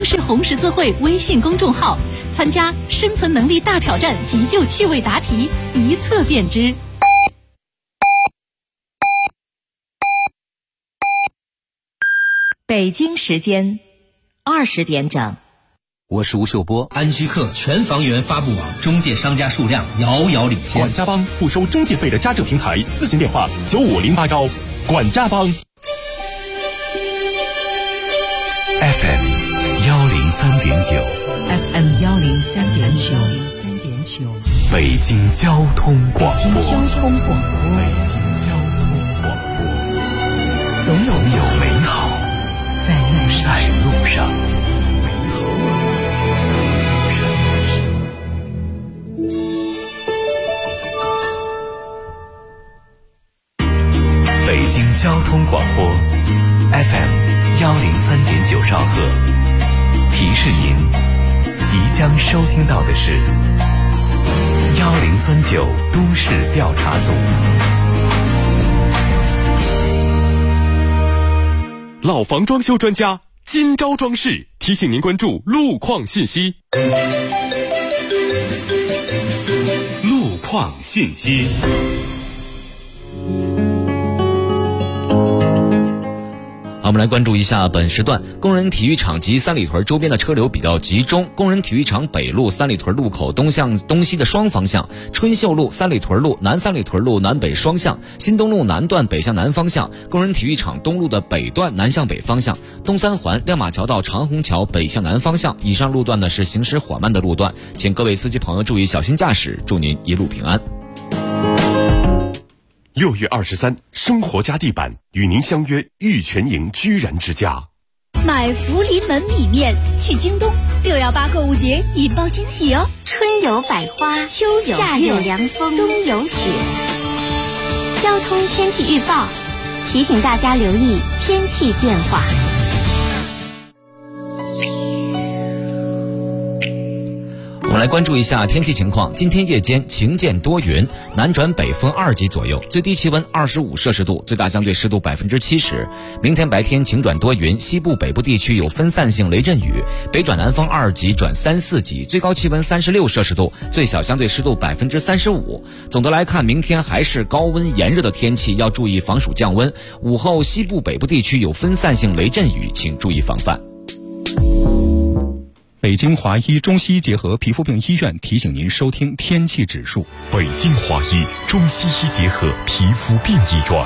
市红十字会微信公众号，参加生存能力大挑战急救趣味答题，一测便知。北京时间20点整。 我是吴秀波。 安居客全房源发布网中介商家数量遥遥领先。 管家帮不收中介费的家政平台，咨询电话9508管家帮。 FM 103.9 FM 103.9 北京交通广播。 北京交通广播，总有美好在路上。北京交通广播 FM 103.9兆赫，提示您即将收听到的是1039都市调查组。 老房装修专家金招装饰提醒您关注路况信息。 路况信息。 我们来关注一下本时段工人体育场及三里屯周边的车流比较集中。工人体育场北路三里屯路口东西的双方向，春秀路三里屯路南三里屯路南北双向，新东路南段北向南方向，工人体育场东路的北段南向北方向，东三环亮马桥到长虹桥北向南方向。以上路段呢是行驶缓慢的路段，请各位司机朋友注意小心驾驶，祝您一路平安。 6月23，生活家地板与您相约玉泉营居然之家。 买福临门米面去京东，618购物节引爆惊喜哦！ 春有百花，秋有夏有凉风，冬有雪。交通天气预报提醒大家留意天气变化。 我们来关注一下天气情况。今天夜间晴间多云，南转北风2级左右，最低气温25摄氏度，最大相对湿度70%。明天白天晴转多云，西部北部地区有分散性雷阵雨，北转南风2级转3、4级，最高气温36摄氏度，最小相对湿度35%。总的来看，明天还是高温炎热的天气，要注意防暑降温。午后西部北部地区有分散性雷阵雨，请注意防范。 北京华医中西医结合皮肤病医院提醒您收听天气指数。 北京华医中西医结合皮肤病医院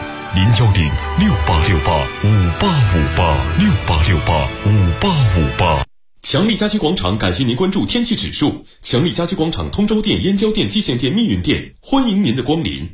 ，0106868585858，668685858。强力家居广场感谢您关注天气指数。强力家居广场通州店、燕郊店、蓟县店、密云店，欢迎您的光临。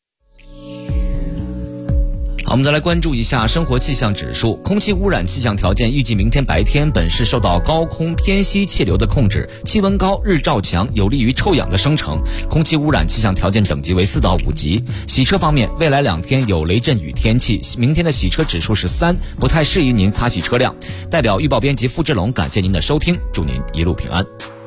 好，我们再来关注一下生活气象指数。空气污染气象条件预计明天白天本市受到高空偏西气流的控制，气温高，日照强，有利于臭氧的生成。空气污染气象条件等级为4到5级。洗车方面，未来2天有雷阵雨天气，明天的洗车指数是3，不太适宜您擦洗车辆。代表预报编辑付志龙感谢您的收听，祝您一路平安。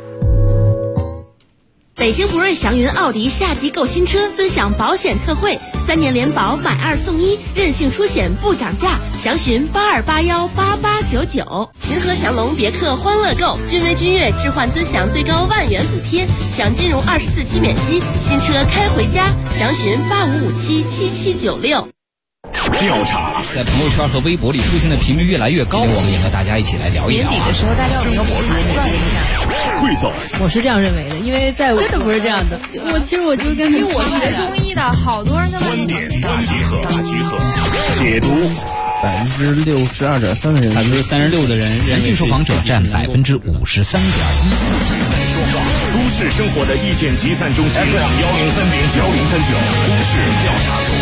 北京博瑞祥云奥迪夏季购新车尊享保险特惠，3年联保买2送1，任性出险不涨价，详询82818899。秦河祥龙别克欢乐购，君威君越置换尊享最高10000元补贴，享金融24期免息，新车开回家，详询85577796。 调查在朋友圈和微博里出现的频率越来越高，我们也和大家一起来聊一聊。 年底的时候，大家有没有算一下？ 汇总， 我是这样认为的，因为在真的不是这样的。其实我就是跟，因为我学中医的，好多人在观点大集合，解读。 62.3%的人，36%的人，男性受访者占53.1%。 都市生活的意见集散中心 FM 103.9都市调查组。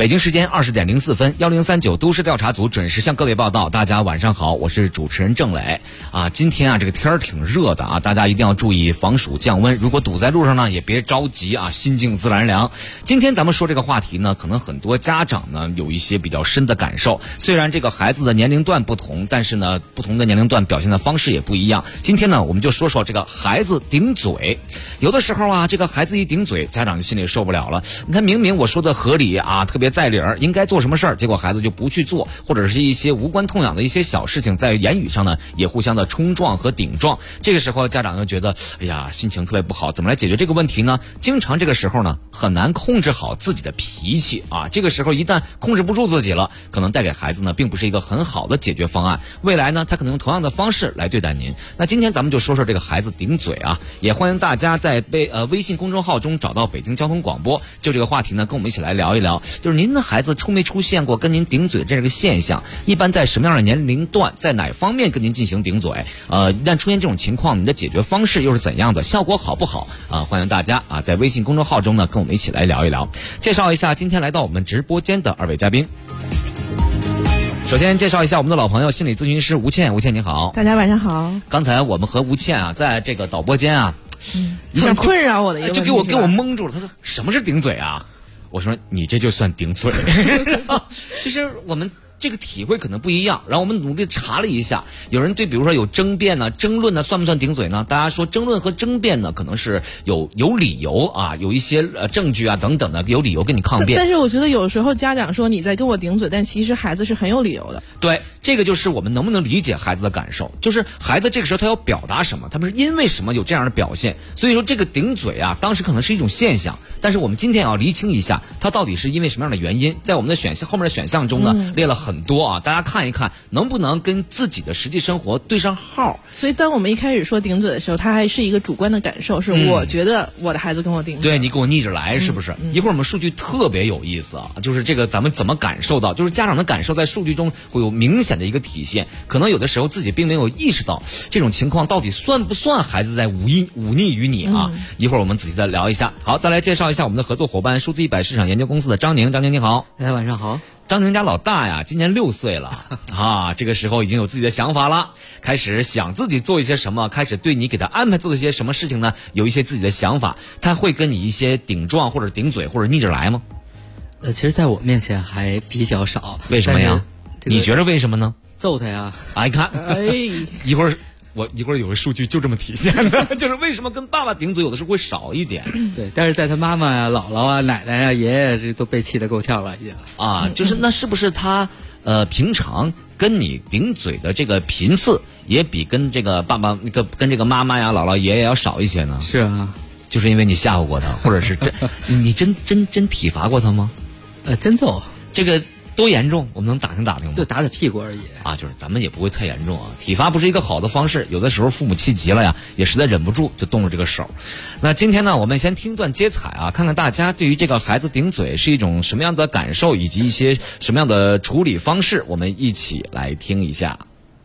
北京时间20:04，1039都市调查组准时向各位报道。大家晚上好，我是主持人郑磊啊。今天啊，这个天儿挺热的啊，大家一定要注意防暑降温。如果堵在路上呢，也别着急啊，心静自然凉。今天咱们说这个话题呢，可能很多家长呢有一些比较深的感受。虽然这个孩子的年龄段不同，但是呢，不同的年龄段表现的方式也不一样。今天呢，我们就说说这个孩子顶嘴。有的时候啊，这个孩子一顶嘴，家长心里受不了了。你看，明明我说的合理啊，特别在理儿，应该做什么事儿，结果孩子就不去做，或者是一些无关痛痒的一些小事情，在言语上呢也互相的冲撞和顶撞。这个时候家长就觉得，哎呀，心情特别不好，怎么来解决这个问题呢？经常这个时候呢，很难控制好自己的脾气啊。这个时候一旦控制不住自己了，可能带给孩子呢并不是一个很好的解决方案。未来呢，他可能用同样的方式来对待您。那今天咱们就说说这个孩子顶嘴啊，也欢迎大家在微信公众号中找到北京交通广播，就这个话题呢，跟我们一起来聊一聊，就是您的孩子出没出现过跟您顶嘴这个现象？一般在什么样的年龄段，在哪方面跟您进行顶嘴？一旦出现这种情况，你的解决方式又是怎样的？效果好不好？欢迎大家啊，在微信公众号中呢，跟我们一起来聊一聊。介绍一下今天来到我们直播间的二位嘉宾。首先介绍一下我们的老朋友，心理咨询师吴倩。吴倩你好。 大家晚上好。 刚才我们和吴倩啊，在这个导播间啊， 很困扰我的一个问题， 就给我蒙住了。他说什么是顶嘴啊？我说你这就算顶嘴。其实我们这个体会可能不一样，然后我们努力查了一下，有人对比如说有争辩呢、争论呢，算不算顶嘴呢？大家说争论和争辩呢，可能是有理由啊，有一些证据啊等等的，有理由跟你抗辩。 但是我觉得有时候家长说你在跟我顶嘴，但其实孩子是很有理由的。 对，这个就是我们能不能理解孩子的感受，就是孩子这个时候他要表达什么，他们是因为什么有这样的表现。所以说这个顶嘴啊，当时可能是一种现象，但是我们今天要厘清一下，他到底是因为什么样的原因。在我们的后面的选项中呢，列了很多啊，大家看一看能不能跟自己的实际生活对上号。 所以当我们一开始说顶嘴的时候，它还是一个主观的感受，是我觉得我的孩子跟我顶嘴， 对，你给我逆着来，是不是？一会儿我们数据特别有意思啊，就是这个咱们怎么感受到，就是家长的感受在数据中会有明显的一个体现，可能有的时候自己并没有意识到这种情况到底算不算孩子在忤逆于你啊。一会儿我们仔细的聊一下。好，再来介绍一下我们的合作伙伴，数字100市场研究公司的张宁。张宁你好。 大家晚上好。 张宁家老大呀，今年6岁了啊，这个时候已经有自己的想法了，开始想自己做一些什么，开始对你给他安排做一些什么事情呢，有一些自己的想法。他会跟你一些顶撞或者顶嘴或者逆着来吗？ 其实在我面前还比较少。 为什么呀？你觉得为什么呢？ 揍他呀！ 你看，一会儿有个数据就这么体现的，就是为什么跟爸爸顶嘴有的时候会少一点。 对，但是在他妈妈呀、姥姥啊、奶奶呀、爷爷这都被气得够呛了已经啊。就是那是不是他平常跟你顶嘴的这个频次也比跟这个爸爸跟这个妈妈呀、姥姥爷爷要少一些呢？ 是啊， 就是因为你吓唬过他，或者是你真体罚过他吗？ 真揍。 这个多严重？我们能打听打听吗？ 就打屁股而已啊，就是咱们也不会太严重啊。体罚不是一个好的方式，有的时候父母气急了呀，也实在忍不住就动了这个手。那今天呢，我们先听段接彩啊，看看大家对于这个孩子顶嘴是一种什么样的感受，以及一些什么样的处理方式，我们一起来听一下。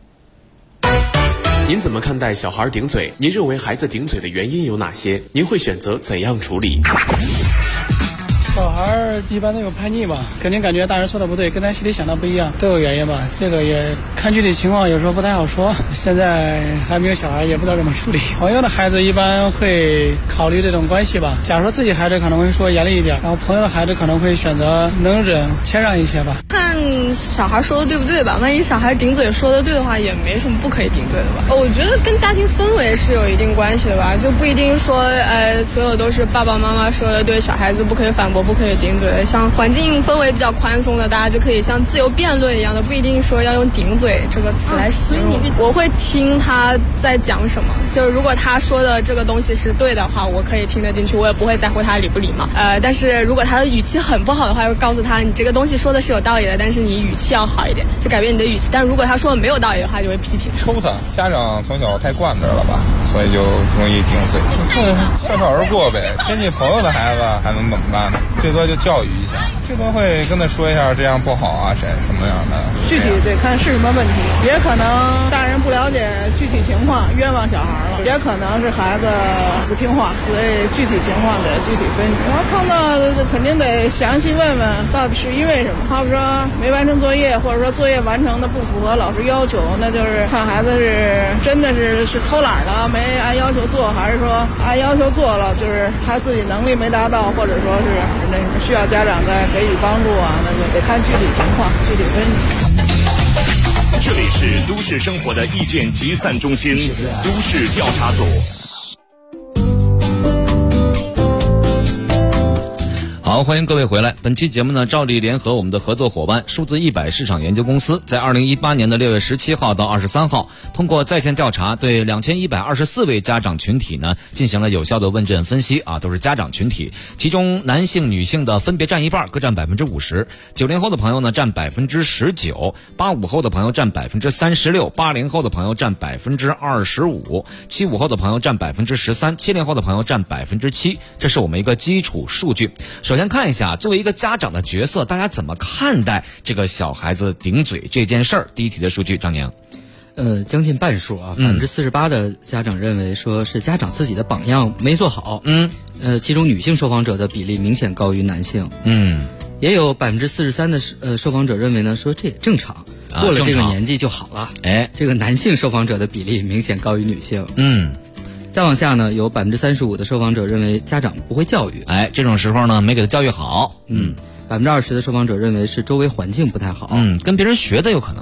您怎么看待小孩顶嘴？您认为孩子顶嘴的原因有哪些？您会选择怎样处理？ 小孩一般都有叛逆吧，肯定感觉大人说的不对，跟他心里想的不一样，都有原因吧。这个也看具体情况，有时候不太好说。现在还没有小孩，也不知道怎么处理。朋友的孩子一般会考虑这种关系吧。假如说自己孩子可能会说严厉一点，然后朋友的孩子可能会选择能忍谦让一些吧。 看小孩说的对不对吧，万一小孩顶嘴说的对的话，也没什么不可以顶嘴的吧。我觉得跟家庭氛围是有一定关系的吧，就不一定说所有都是爸爸妈妈说的对，小孩子不可以反驳，不可以顶嘴。像环境氛围比较宽松的，大家就可以像自由辩论一样的，不一定说要用顶嘴这个词来形容。我会听他在讲什么，就如果他说的这个东西是对的话，我可以听得进去，我也不会在乎他理不礼貌。但是如果他的语气很不好的话，会告诉他你这个东西说的是有道理的，但是你语气要好一点，就改变你的语气。但如果他说的没有道理的话，就会批评。 抽他，家长从小太惯着了吧，所以就容易顶嘴。笑笑而过呗，亲戚朋友的孩子还能怎么办呢？最多就教育一下。 最多会跟他说一下这样不好啊，什么样的。 具体得看是什么问题，也可能大人不了解具体情况，冤枉小孩了，也可能是孩子不听话，所以具体情况得具体分析。我碰到肯定得详细问问到底是因为什么，好比说没完成作业，或者说作业完成的不符合老师要求，那就是看孩子是真的是偷懒了，没按要求做，还是说按要求做了，就是他自己能力没达到，或者说是那什么需要家长再给予帮助啊，那就得看具体情况具体分析。 这里是都市生活的意见集散中心，都市调查组。 好，欢迎各位回来。本期节目呢，照例联合我们的合作伙伴数字100市场研究公司，在2018年的6月17号到23号，通过在线调查，对2124位家长群体呢进行了有效的问卷分析啊，都是家长群体，其中男性、女性的分别占一半，各占50%，90后的朋友呢占19%，85后的朋友占36%，80后的朋友占25%，75后的朋友占13%，70后的朋友占7%，这是我们一个基础数据。首先看一下，作为一个家长的角色，大家怎么看待这个小孩子顶嘴这件事儿？第一题的数据，张宁。 将近半数啊，48%的家长认为说是家长自己的榜样没做好。其中女性受访者的比例明显高于男性。也有43%的受访者认为呢，说这也正常，过了这个年纪就好了。这个男性受访者的比例明显高于女性。再往下呢，有35%的受访者认为家长不会教育， 这种时候呢没给他教育好。 20%的受访者认为是周围环境不太好， 跟别人学的有可能。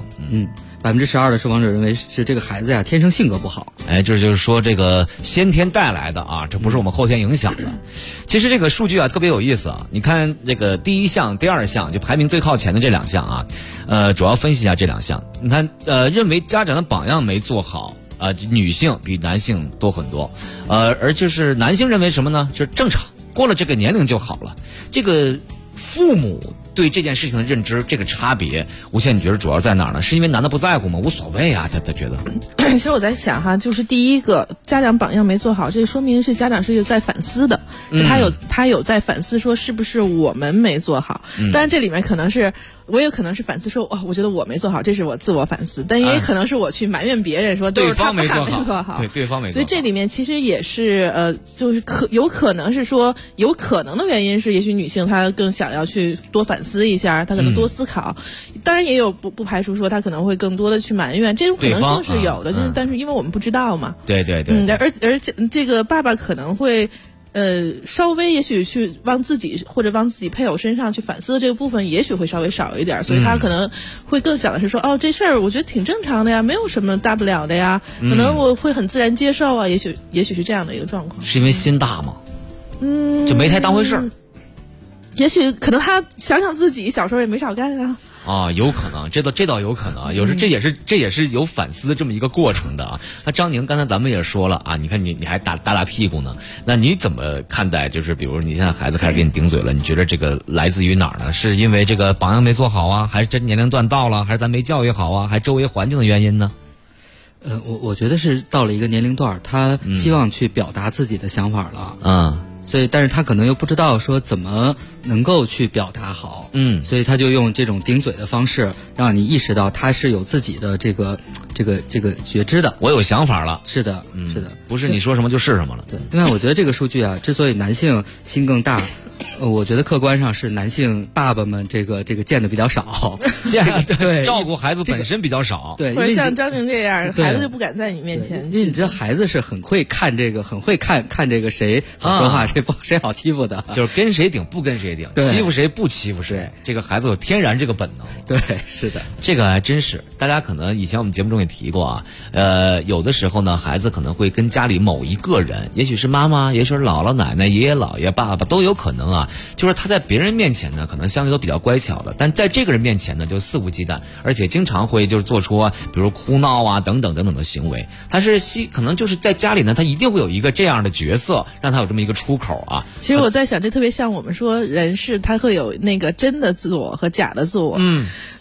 12%的受访者认为是这个孩子呀天生性格不好。 这就是说这个先天带来的啊，这不是我们后天影响的。其实这个数据啊特别有意思啊，你看这个第一项、第二项就排名最靠前的这两项啊，主要分析一下这两项。你看认为家长的榜样没做好。女性比男性多很多，而就是男性认为什么呢？就是正常，过了这个年龄就好了。这个父母对这件事情的认知，这个差别，吴倩，你觉得主要在哪儿呢？是因为男的不在乎吗？无所谓啊，他觉得。 其实我在想哈，就是第一个家长榜样没做好，这说明是家长是有在反思的，他有在反思说是不是我们没做好。当然这里面可能是。我也可能是反思说，我觉得我没做好，这是我自我反思，但也可能是我去埋怨别人说都是他没做好， 对方没做好。 所以这里面其实也是就是有可能是说，有可能的原因是，也许女性她更想要去多反思一下，她可能多思考。当然也有不排除说她可能会更多的去埋怨，这种可能性是有的，就是但是因为我们不知道嘛。 对。 而且这个爸爸可能会。稍微也许去往自己或者往自己配偶身上去反思的这个部分，也许会稍微少一点，所以他可能会更想的是说，这事儿我觉得挺正常的呀，没有什么大不了的呀，可能我会很自然接受啊，也许是这样的一个状况。 是因为心大吗？就没太当回事儿。 也许可能他想想自己小时候也没少干啊。 有可能，这倒有可能，有时这也是有反思这么一个过程的啊。那张宁，刚才咱们也说了啊，你看你还打屁股呢，那你怎么看待？就是比如你现在孩子开始给你顶嘴了，你觉得这个来自于哪儿呢？是因为这个榜样没做好啊，还是这年龄段到了，还是咱没教育好啊，还是周围环境的原因呢？ 我觉得是到了一个年龄段，他希望去表达自己的想法了。所以，但是他可能又不知道说怎么能够去表达好，所以他就用这种顶嘴的方式，让你意识到他是有自己的这个觉知的。 我有想法了。 是的，是的， 不是你说什么就是什么了。 对，另外我觉得这个数据啊，之所以男性心更大，我觉得客观上是男性爸爸们这个见的比较少， 对，照顾孩子本身比较少， 对， 或者像张宁这样，孩子就不敢在你面前。 因为你知道孩子是很会看这个，很会看这个谁好说话，谁好欺负的， 就是跟谁顶不跟谁顶，欺负谁不欺负谁，这个孩子有天然这个本能。 对，是的， 这个还真是。大家可能以前我们节目中也提过啊，有的时候呢，孩子可能会跟家里某一个人，也许是妈妈，也许是姥姥奶奶、爷爷姥爷、爸爸都有可能啊，就是他在别人面前呢，可能相对都比较乖巧的，但在这个人面前呢，就肆无忌惮，而且经常会就是做出比如哭闹啊等等的行为。他是可能就是在家里呢，他一定会有一个这样的角色，让他有这么一个出口啊。 其实我在想，这特别像我们说人是他会有那个真的自我和假的自我。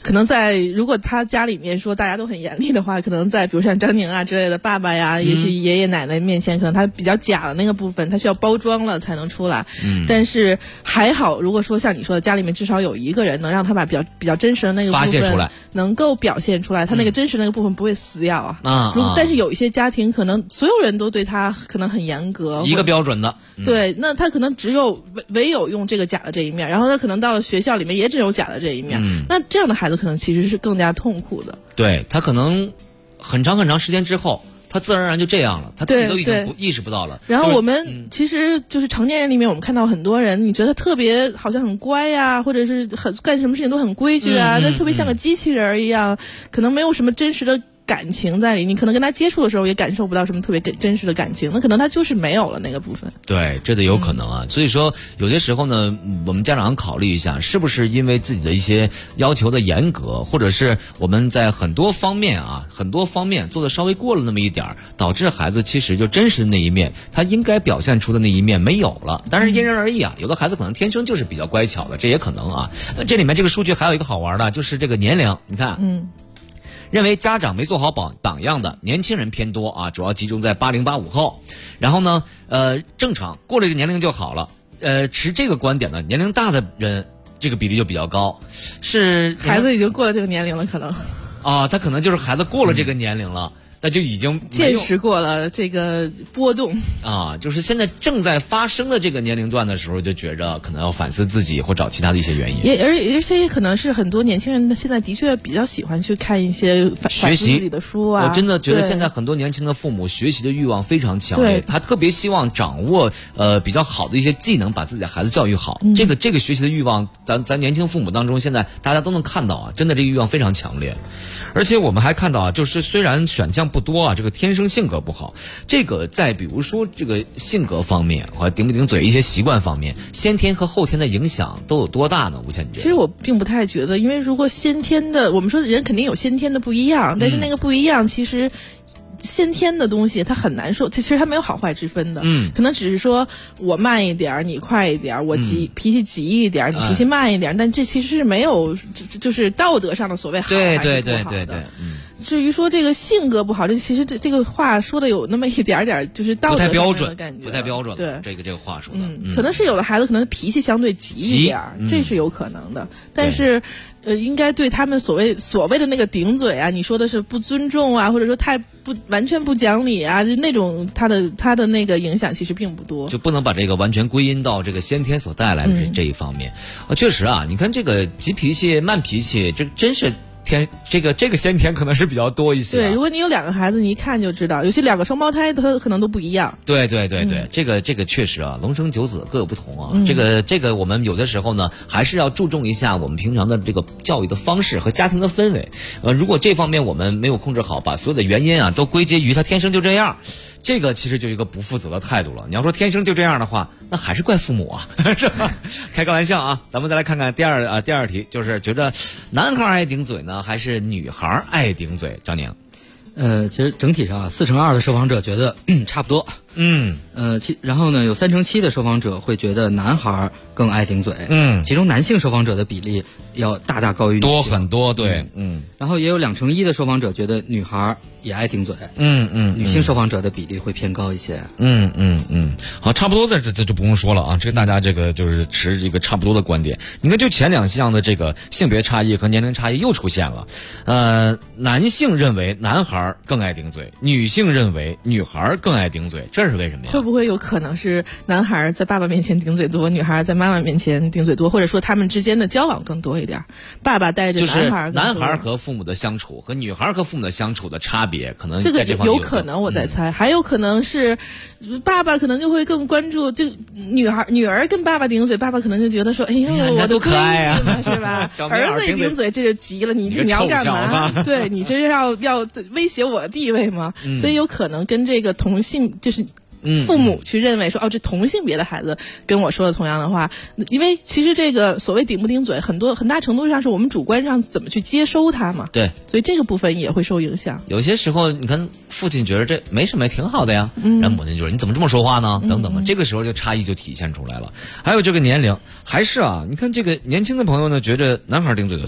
可能如果他家里面说大家都很严厉的话，可能在比如像张宁啊之类的爸爸呀，也许爷爷奶奶面前，可能他比较假的那个部分，他需要包装了才能出来。但是还好，如果说像你说的，家里面至少有一个人能让他把比较真实的那个部分发泄出来， 能够表现出来，他那个真实的那个部分不会死掉啊。但是有一些家庭可能所有人都对他可能很严格， 一个标准的。 对，那他可能唯有用这个假的这一面，然后他可能到了学校里面也只有假的这一面。那这样的孩子可能其实是更加痛苦的。 对，他可能很长时间之后，他自然而然就这样了，他自己都已经意识不到了。 然后我们其实就是成年人里面，我们看到很多人，你觉得特别好像很乖呀，或者是干什么事情都很规矩啊，他特别像个机器人一样，可能没有什么真实的感情在里，你可能跟他接触的时候也感受不到什么特别真实的感情，那可能他就是没有了那个部分。 对，这得有可能啊。所以说有些时候呢，我们家长考虑一下，是不是因为自己的一些要求的严格，或者是我们在很多方面做的稍微过了那么一点，导致孩子其实就真实的那一面，他应该表现出的那一面没有了。但是因人而异啊，有的孩子可能天生就是比较乖巧的，这也可能啊。那这里面这个数据还有一个好玩的，就是这个年龄，你看，认为家长没做好榜样的年轻人偏多啊，主要集中在80、85后。然后呢，正常过了这个年龄就好了。持这个观点的年龄大的人，这个比例就比较高。是孩子已经过了这个年龄了，可能啊，他可能就是孩子过了这个年龄了。那就已经见识过了这个波动啊，就是现在正在发生的这个年龄段的时候，就觉着可能要反思自己或找其他的一些原因。 而且也可能是很多年轻人现在的确比较喜欢去看一些学习自己的书啊。 我真的觉得现在很多年轻的父母学习的欲望非常强烈，他特别希望掌握比较好的一些技能，把自己的孩子教育好。这个学习的欲望，咱年轻父母当中现在大家都能看到啊，真的这个欲望非常强烈。而且我们还看到啊，就是虽然选项不多啊，这个天生性格不好，这个在比如说这个性格方面和顶不顶嘴一些习惯方面，先天和后天的影响都有多大呢？吴倩， 其实我并不太觉得，因为如果先天的，我们说人肯定有先天的不一样，但是那个不一样其实先天的东西它很难说，其实它没有好坏之分的，可能只是说我慢一点你快一点，我脾气急一点你脾气慢一点，但这其实是没有就是道德上的所谓好还是不好的。至于说这个性格不好，其实这个话说的有那么一点点就是道德上的感觉， 不太标准。 对， 这个话说的， 可能是有的孩子可能脾气相对急一点，这是有可能的，但是。应该对他们所谓的那个顶嘴啊，你说的是不尊重啊，或者说完全不讲理啊，就那种他的那个影响其实并不多， 就不能把这个完全归因到这个先天所带来的这一方面。确实啊，你看这个急脾气、慢脾气，这真是。这个先天可能是比较多一些。 对，如果你有2个孩子，你一看就知道，有些2个双胞胎，他可能都不一样。 对，这个确实啊，龙生九子各有不同啊。这个我们有的时候呢，还是要注重一下我们平常的这个教育的方式和家庭的氛围。如果这方面我们没有控制好，把所有的原因啊都归结于他天生就这样，这个其实就一个不负责的态度了。你要说天生就这样的话，那还是怪父母啊，是吧？开个玩笑啊。咱们再来看看第二题，就是觉得男孩爱顶嘴呢，还是女孩爱顶嘴？张宁， 其实整体上4%-2%的受访者觉得差不多。然后呢，有3%-7%的受访者会觉得男孩更爱顶嘴。其中男性受访者的比例要大大高于女性， 多很多。对， 然后也有2%-1%的受访者觉得女孩也爱顶嘴。女性受访者的比例会偏高一些。 好，差不多这就不用说了啊，这个大家这个就是持这个差不多的观点。你看，就前2项的这个性别差异和年龄差异又出现了。男性认为男孩更爱顶嘴，女性认为女孩更爱顶嘴，这是为什么呀？ 会不会有可能是男孩在爸爸面前顶嘴多，女孩在妈妈面前顶嘴多，或者说他们之间的交往更多一点？爸爸带着男孩， 就是男孩和父母的相处和女孩和父母的相处的差别，可能这个有可能，我在猜，还有可能是爸爸可能就会更关注，就女儿跟爸爸顶嘴，爸爸可能就觉得说，哎呦，我的可爱啊， 是吧？儿子一顶嘴，这就急了，你要干嘛？对，你这是要威胁我的地位吗？所以有可能跟这个同性就是父母去认为说，这同性别的孩子跟我说的同样的话，因为其实这个所谓顶不顶嘴，很大程度上是我们主观上怎么去接收它嘛。 对， 所以这个部分也会受影响。 有些时候，你看父亲觉得这没什么，挺好的呀，然后母亲就说你怎么这么说话呢？等等的，这个时候就差异就体现出来了。还有这个年龄，还是啊，你看这个年轻的朋友呢，觉着男孩顶嘴的多。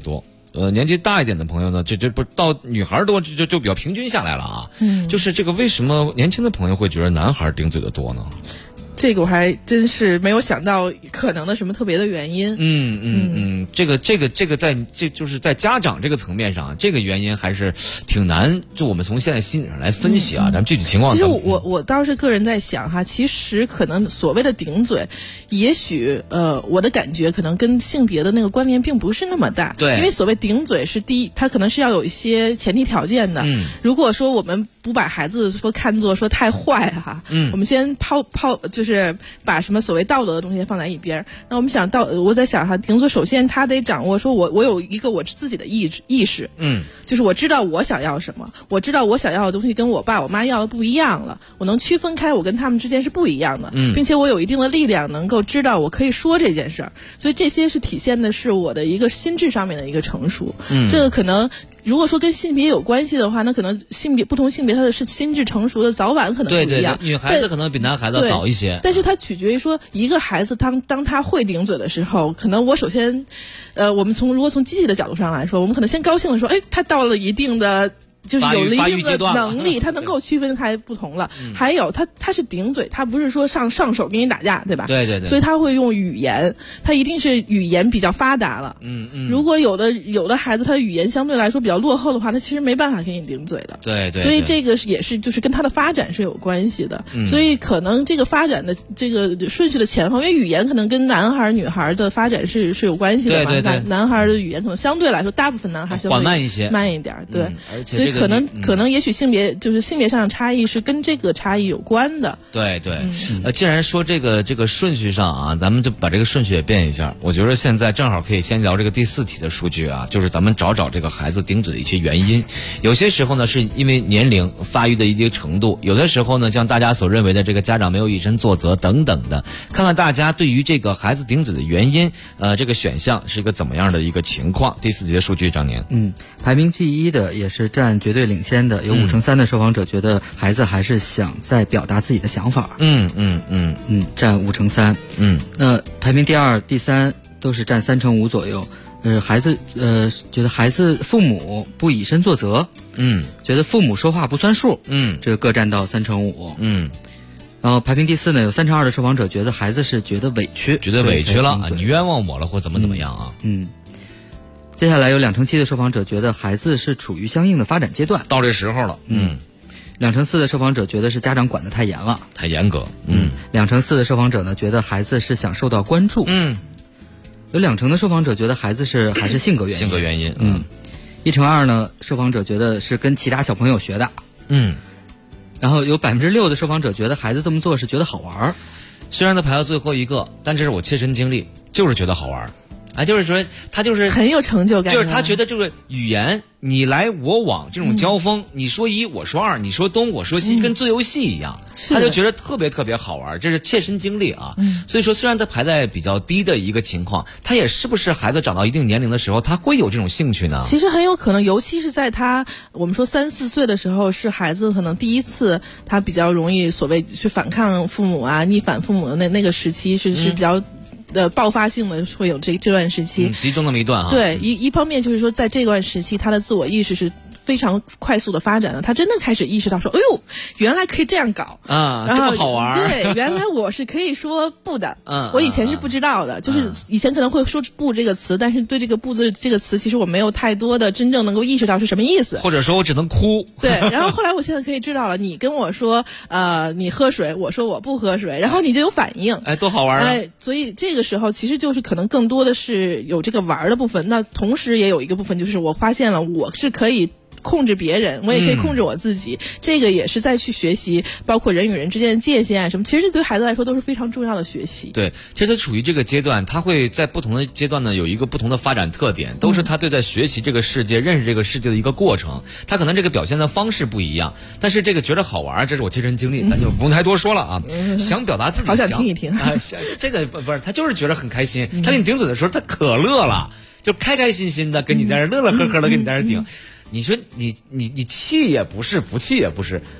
年纪大一点的朋友呢，这不到女孩多就比较平均下来了啊。就是这个为什么年轻的朋友会觉得男孩顶嘴的多呢？ 这个我还真是没有想到可能的什么特别的原因。 这个就是在家长这个层面上，这个原因还是挺难。就我们从现在心理上来分析啊，咱们具体情况。 其实我倒是个人在想哈，其实可能所谓的顶嘴，也许我的感觉可能跟性别的那个关联并不是那么大。 对， 因为所谓顶嘴是第一，它可能是要有一些前提条件的。如果说我们不把孩子说看作说太坏哈，我们先就是把什么所谓道德的东西放在一边。那我们想到，我在想哈，顶嘴首先他得掌握说我有一个我自己的意识，就是我知道我想要什么，我知道我想要的东西跟我爸我妈要的不一样了，我能区分开我跟他们之间是不一样的，并且我有一定的力量能够知道我可以说这件事儿。所以这些是体现的是我的一个心智上面的一个成熟。这个可能如果说跟性别有关系的话，那可能不同性别它的是心智成熟的早晚可能不一样。 对，女孩子可能比男孩子早一些。 但是它取决于说一个孩子当他会顶嘴的时候，可能我首先我们如果从积极的角度上来说，我们可能先高兴的说，他到了一定的就是有了一定的能力，他能够区分开不同了。还有他是顶嘴，他不是说上手跟你打架，对吧？ 对。 所以他会用语言，他一定是语言比较发达了。如果有的孩子他的语言相对来说比较落后的话，他其实没办法给你顶嘴的。 对。 所以这个也是就是跟他的发展是有关系的。所以可能这个发展的这个顺序的前后，因为语言可能跟男孩女孩的发展是有关系的嘛。 对。 男孩的语言可能相对来说，大部分男孩相对缓慢一些， 慢一点。对。 而且所以可能也许性别上的差异是跟这个差异有关的。 对。既然说这个顺序上啊，咱们就把这个顺序也变一下。我觉得现在正好可以先聊这个第4题的数据啊，就是咱们找这个孩子顶嘴的一些原因。有些时候呢是因为年龄发育的一定程度，有的时候呢像大家所认为的这个家长没有以身作则等等的。看看大家对于这个孩子顶嘴的原因，这个选项是一个怎么样的一个情况。第4题的数据，张年。 排名第1的也是占绝对领先的，有53%的受访者觉得孩子还是想再表达自己的想法。占53%。那排名第2、第3都是占3.5%左右。孩子觉得孩子父母不以身作则。觉得父母说话不算数。这个各占到3.5%。然后排名第4呢，有3.2%的受访者觉得孩子是觉得委屈了，你冤枉我了或怎么样啊。 接下来有2.7%的受访者觉得孩子是处于相应的发展阶段， 到这时候了。 2.4%的受访者觉得是家长管得太严了， 太严格。 2.4%的受访者呢觉得孩子是想受到关注。有20%的受访者觉得孩子还是性格原因。1.2%呢，受访者觉得是跟其他小朋友学的。然后有6%的受访者觉得孩子这么做是觉得好玩。 虽然他排到最后一个，但这是我切身经历，就是觉得好玩。就是说他就是很有成就感， 就是他觉得这个语言你来我往这种交锋，你说1我说2，你说东我说西，跟做游戏一样，他就觉得特别特别好玩，这是切身经历啊。所以说虽然他排在比较低的一个情况，他也是不是孩子长到一定年龄的时候他会有这种兴趣呢？ 其实很有可能，尤其是在我们说3、4岁的时候，是孩子可能第一次他比较容易所谓去反抗父母啊，逆反父母的那个时期是比较爆发性的会有这段时期， 集中那么一段啊。 对，一方面就是说，在这段时期，他的自我意识是非常快速的发展了，他真的开始意识到说，哎呦，原来可以这样搞啊，这么好玩。 对，原来我是可以说不的。我以前是不知道的，就是以前可能会说不这个词，但是对这个不字这个词，其实我没有太多的真正能够意识到是什么意思， 或者说我只能哭。 对，然后后来我现在可以知道了，你跟我说你喝水，我说我不喝水，然后你就有反应， 多好玩啊！ 所以这个时候其实就是可能更多的是有这个玩的部分，那同时也有一个部分就是我发现了我是可以控制别人，我也可以控制我自己，这个也是在去学习包括人与人之间的界限啊什么，其实这对孩子来说都是非常重要的学习。 对，其实他处于这个阶段，他会在不同的阶段呢有一个不同的发展特点，都是他对在学习这个世界、认识这个世界的一个过程，他可能这个表现的方式不一样，但是这个觉得好玩，这是我亲身经历，咱就不用太多说了啊。想表达自己， 好想听一听啊，这个不是他就是觉得很开心，他跟你顶嘴的时候他可乐了，就开开心心的跟你在这乐乐呵呵的跟你在这顶。你说你气也不是，不气也不是，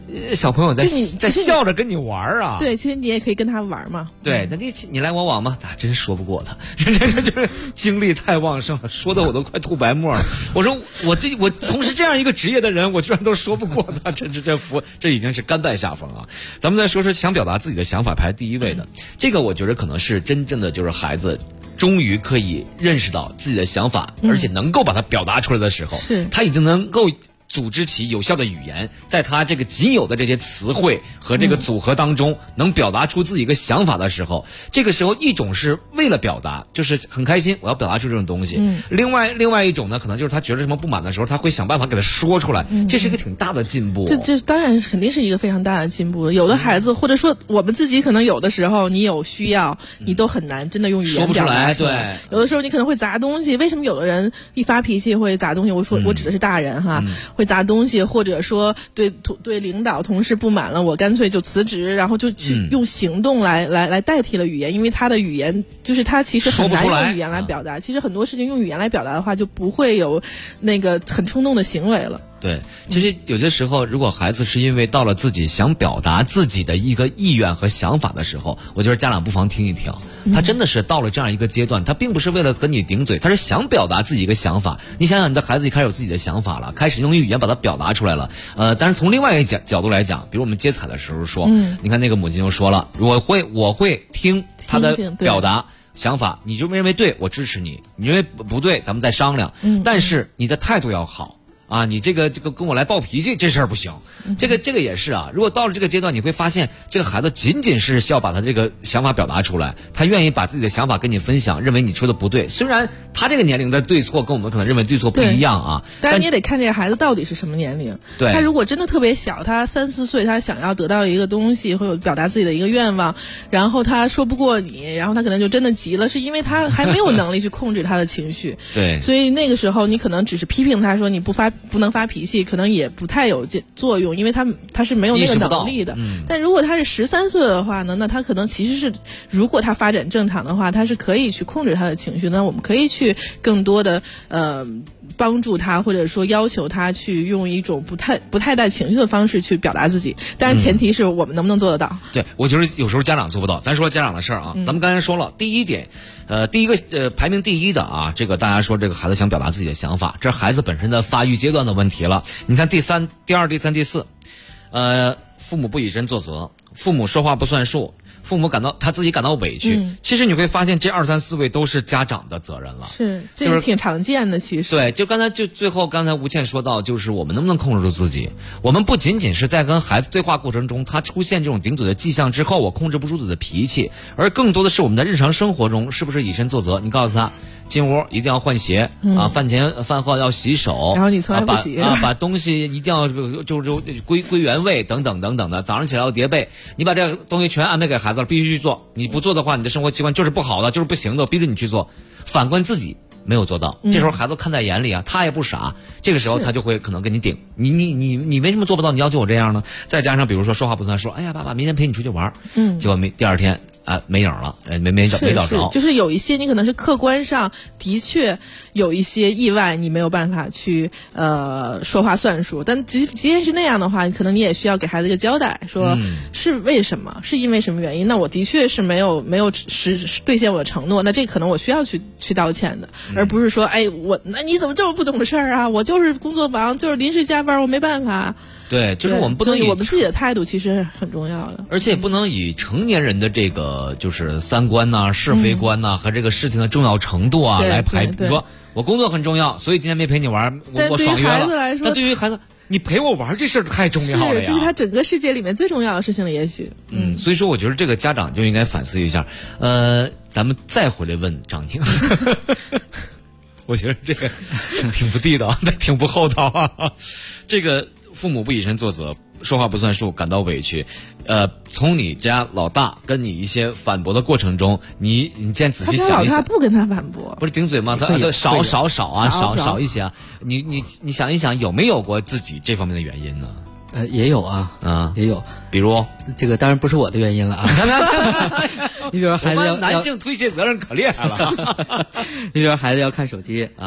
小朋友在笑着跟你玩啊。 对，其实你也可以跟他玩嘛。 对，那你来我往嘛，真说不过他，这就是精力太旺盛了，说的我都快吐白沫了。我说我从事这样一个职业的人，我居然都说不过他，这已经是甘拜下风啊。咱们再说说想表达自己的想法排第一位的，这个我觉得可能是真正的就是孩子终于可以认识到自己的想法，而且能够把它表达出来的时候，他已经能够组织起有效的语言，在他这个仅有的这些词汇和这个组合当中，能表达出自己一个想法的时候，这个时候一种是为了表达，就是很开心，我要表达出这种东西。另外一种呢，可能就是他觉得什么不满的时候，他会想办法给他说出来。这是一个挺大的进步。 这当然肯定是一个非常大的进步。有的孩子，或者说我们自己，可能有的时候你有需要，你都很难真的用语言表达出来。对，有的时候你可能会砸东西。为什么有的人一发脾气会砸东西？我指的是大人哈。会砸东西，或者说对领导同事不满了，我干脆就辞职，然后就去用行动来代替了语言，因为他的语言就是他其实很难用语言来表达。其实很多事情用语言来表达的话，就不会有那个很冲动的行为了。 对，其实有些时候，如果孩子是因为到了自己想表达自己的一个意愿和想法的时候，我觉得家长不妨听一听。他真的是到了这样一个阶段，他并不是为了和你顶嘴，他是想表达自己一个想法。你想想，你的孩子已开始有自己的想法了，开始用语言把它表达出来了。但是从另外一个角度来讲，比如我们接彩的时候说，你看那个母亲就说了，我会听他的表达。想法，你就认为对，我支持你；你认为不对，咱们再商量。但是你的态度要好。啊，你这个跟我来暴脾气，这事儿不行。这个也是啊。如果到了这个阶段，你会发现这个孩子仅仅是需要把他这个想法表达出来，他愿意把自己的想法跟你分享，认为你说的不对。虽然他这个年龄的对错跟我们可能认为对错不一样啊， 但你也得看这个孩子到底是什么年龄。对，他如果真的特别小，他3、4岁，他想要得到一个东西，或者表达自己的一个愿望，然后他说不过你，然后他可能就真的急了，是因为他还没有能力去控制他的情绪。 对， 所以那个时候你可能只是批评他说你不能发脾气，可能也不太有作用，因为他是没有那个能力的。但如果他是13岁的话呢，那他可能其实是，如果他发展正常的话，他是可以去控制他的情绪。那我们可以去更多的帮助他，或者说要求他去用一种不太带情绪的方式去表达自己。但是前提是我们能不能做得到？ 对，我觉得有时候家长做不到。咱说家长的事儿啊，咱们刚才说了，第一点，第一个排名第一的啊，这个大家说这个孩子想表达自己的想法，这是孩子本身的发育阶段的问题了。你看第二、第三、第四，父母不以身作则，父母说话不算数。父母他自己感到委屈，其实你会发现这2、3、4位都是家长的责任了。 是，这个挺常见的。其实对，最后刚才吴倩说到，就是我们能不能控制住自己？我们不仅仅是在跟孩子对话过程中，他出现这种顶嘴的迹象之后，我控制不住自己的脾气，而更多的是我们在日常生活中是不是以身作则？你告诉他，进屋一定要换鞋啊，饭后要洗手， 然后你从来不洗把东西一定要就归原位等等等等的。早上起来要叠被，你把这个东西全安排给孩子了，必须去做。你不做的话，你的生活习惯就是不好的，就是不行的，逼着你去做。反观自己没有做到，这时候孩子看在眼里啊，他也不傻，这个时候他就会可能跟你顶，你为什么做不到？你要求我这样呢？再加上比如说话不算数，哎呀，爸爸明天陪你出去玩，结果第二天。没影了，没找着。 就是有一些你可能是客观上的确有一些意外，你没有办法去说话算数。但即便是那样的话，可能你也需要给孩子一个交代，说是为什么，是因为什么原因？那我的确是没有兑现我的承诺，那这可能我需要去道歉的，而不是说那你怎么这么不懂事儿啊？我就是工作忙，就是临时加班，我没办法。 对，就是我们不能我们自己的态度其实很重要的， 而且不能以成年人的这个就是三观呐、是非观呐和这个事情的重要程度啊来排。比如说我工作很重要，所以今天没陪你玩，我爽约了。但对于孩子，你陪我玩这事儿太重要了呀， 这是他整个世界里面最重要的事情了，也许。 所以说我觉得这个家长就应该反思一下。咱们再回来问张宁。我觉得这个挺不地道，挺不厚道啊。这个父母不以身作则，说话不算数，感到委屈。从你家老大跟你一些反驳的过程中，你先仔细想一想。 他不跟他反驳， 不是顶嘴吗？他少一些啊。你想一想，有没有过自己这方面的原因呢？ 也有啊，也有。 比如这个当然不是我的原因了啊。你比如孩子男性推卸责任可厉害了。 你比如孩子要看手机啊，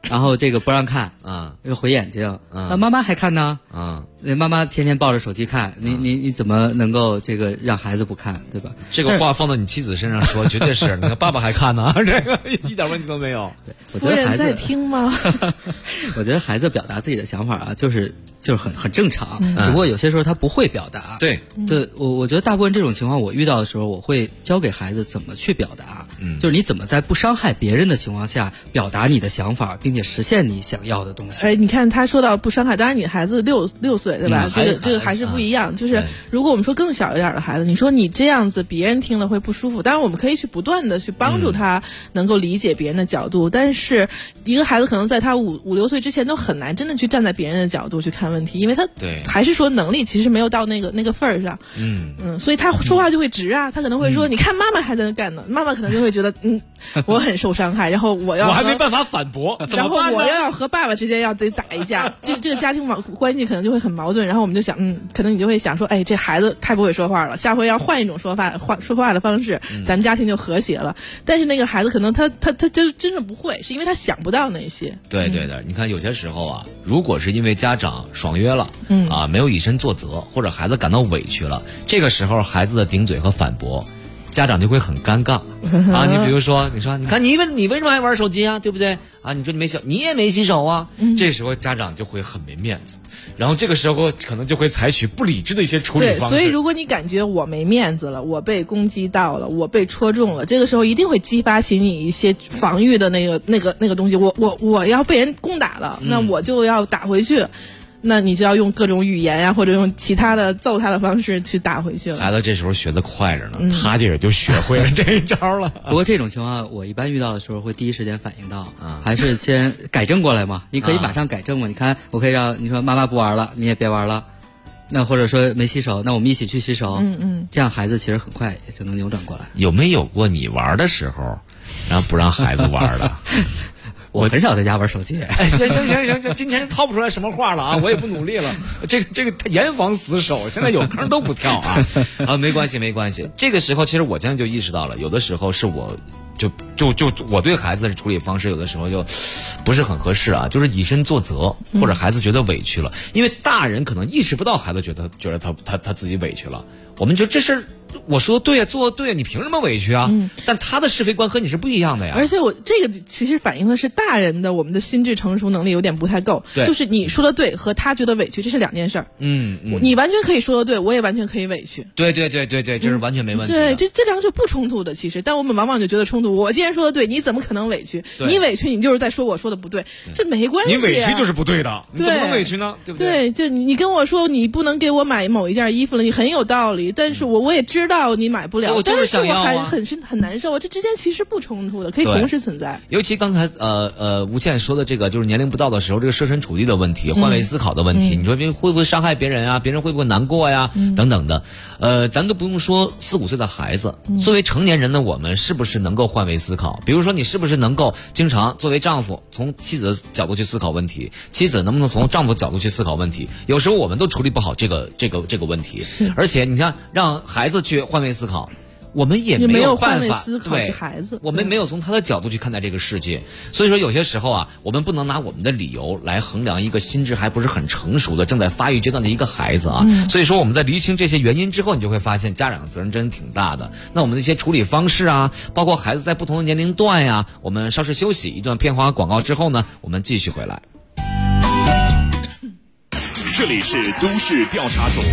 然后这个不让看这个毁眼睛那妈妈还看呢妈妈天天抱着手机看，你怎么能够这个让孩子不看，对吧？ 这个话放到你妻子身上说，绝对是。你看爸爸还看呢，这个一点问题都没有。 我觉得孩子在听吗？ 我觉得孩子表达自己的想法啊，就是很正常，只不过有些时候他不会表达。 对， 我觉得大部分这种情况我遇到的时候，我会教给孩子怎么去表达，就是你怎么在不伤害别人的情况下表达你的想法，并且实现你想要的东西。 你看他说到不伤害，当然你孩子6岁对吧？这个还是不一样。就是如果我们说更小一点的孩子，你说你这样子别人听了会不舒服，当然我们可以去不断的去帮助他能够理解别人的角度，但是一个孩子可能在他5、6岁之前都很难真的去站在别人的角度去看问题，因为他还是说能力其实没有到那个份儿上。所以他说话就会直啊，他可能会说你看妈妈还在那干呢，妈妈可能就会觉得我很受伤害，然后我还没办法反驳， 然后我要和爸爸之间得打一架，这个家庭关系可能就会很矛盾。然后我们就想可能你就会想说这孩子太不会说话了，下回要换一种说话的方式，咱们家庭就和谐了。但是那个孩子可能他就真的不会，是因为他想不到那些。 对的，你看有些时候啊，如果是因为家长爽约了没有以身作则，或者孩子感到委屈了，这个时候孩子的顶嘴和反驳，家长就会很尴尬你比如说你看你为什么还玩手机啊，对不对你说你也没洗手啊这时候家长就会很没面子，然后这个时候可能就会采取不理智的一些处理方式。 所以如果你感觉我没面子了，我被攻击到了，我被戳中了，这个时候一定会激发起你一些防御的那个东西。我要被人攻打了，那我就要打回去。那你就要用各种语言呀，或者用其他的揍他的方式去打回去了。 孩子这时候学得快着呢，他这就学会了这一招了。 不过这种情况我一般遇到的时候会第一时间反应到还是先改正过来嘛。你可以马上改正嘛。你看我可以让你说妈妈不玩了，你也别玩了，那或者说没洗手，那我们一起去洗手。这样孩子其实很快也就能扭转过来。 有没有过你玩的时候然后不让孩子玩的？ 我很少在家玩手机。 行，今天掏不出来什么话了啊！我也不努力了，这个严防死守，现在有坑都不跳啊！没关系。这个时候其实我现在就意识到了，有的时候是我就我对孩子的处理方式有的时候就不是很合适就是以身作则，或者孩子觉得委屈了，因为大人可能意识不到孩子觉得他自己委屈了，我们觉得这事儿我说的对做的对你凭什么委屈但他的是非观和你是不一样的呀。 而且这个其实反映的是大人的我们的心智成熟能力有点不太够。就是你说的对和他觉得委屈这是2件事儿。你完全可以说的对，我也完全可以委屈。 对，这是完全没问题的。对，这两者不冲突的其实，但我们往往就觉得冲突。我既然说的对，你怎么可能委屈？你委屈你就是在说我说的不对，这没关系。 你委屈就是不对的，你怎么能委屈呢？对不对？ 对，你跟我说你不能给我买某一件衣服了，你很有道理，但是我也知道你买不了， 我就是想要但是我很难受这之间其实不冲突的，可以同时存在。 尤其刚才吴倩说的这个，就是年龄不到的时候，这个设身处地的问题，换位思考的问题，你说会不会伤害别人啊？别人会不会难过呀？等等的，咱都不用说4、5岁的孩子，作为成年人的我们，是不是能够换位思考？比如说，你是不是能够经常作为丈夫，从妻子的角度去思考问题？妻子能不能从丈夫的角度去思考问题？有时候我们都处理不好这个问题，而且你看，让孩子去换位思考。我们也没有办法对孩子， 我们没有从他的角度去看待这个世界，所以说有些时候我们不能拿我们的理由来衡量一个心智还不是很成熟的正在发育阶段的一个孩子所以说我们在厘清这些原因之后，你就会发现家长的责任真挺大的。那我们的一些处理方式包括孩子在不同的年龄段我们稍事休息一段片花广告之后呢，我们继续回来。 这里是都市调查组。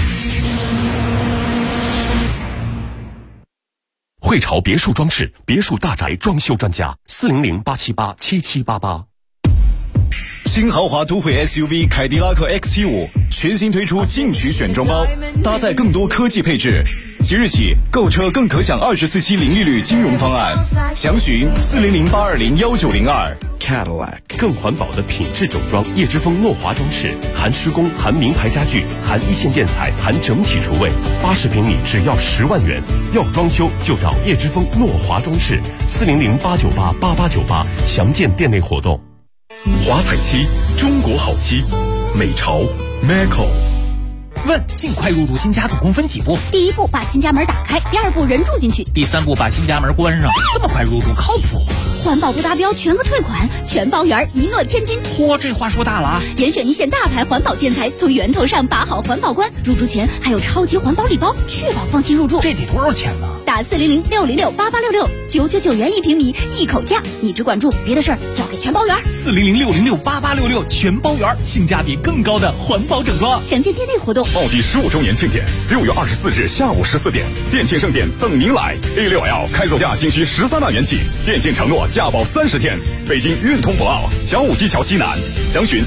汇潮别墅装饰别墅大宅装修专家400-878-7788。 新豪华都会 SUV 凯迪拉克 XT5 全新推出进取选装包，搭载更多科技配置。即日起购车更可享24期零利率金融方案，详询400-820-1902。 Cadillac 更环保的品质整装，叶之峰诺华装饰，含施工，含名牌家具，含一线建材，含整体厨卫，80平米只要10万元。要装修就找叶之峰诺华装饰，400-898-8898，详见店内活动。华彩漆，中国好漆，美潮 Macco。 问尽快入住新家总共分几步？ 第一步把新家门打开，第二步人住进去， 第三步把新家门关上。这么快入住靠谱？ 环保不达标全额退款，全包圆，一诺千金。 嚯，这话说大了啊！ 严选一线大牌环保建材，从源头上把好环保关。入住前还有超级环保礼包，确保放心入住。 这得多少钱呢？ 打400-606-8866，999元1平米，一口价，你只管住，别的事儿交给全包圆。 400-606-8866，全包圆，性价比更高的环保整装。 详见店内活动。 奥迪15周年庆典，6月24日下午14点，电竞盛典等您来。A6L 开走价仅需13万元起，电竞承诺价保30天。北京运通博奥小武基桥西南，详询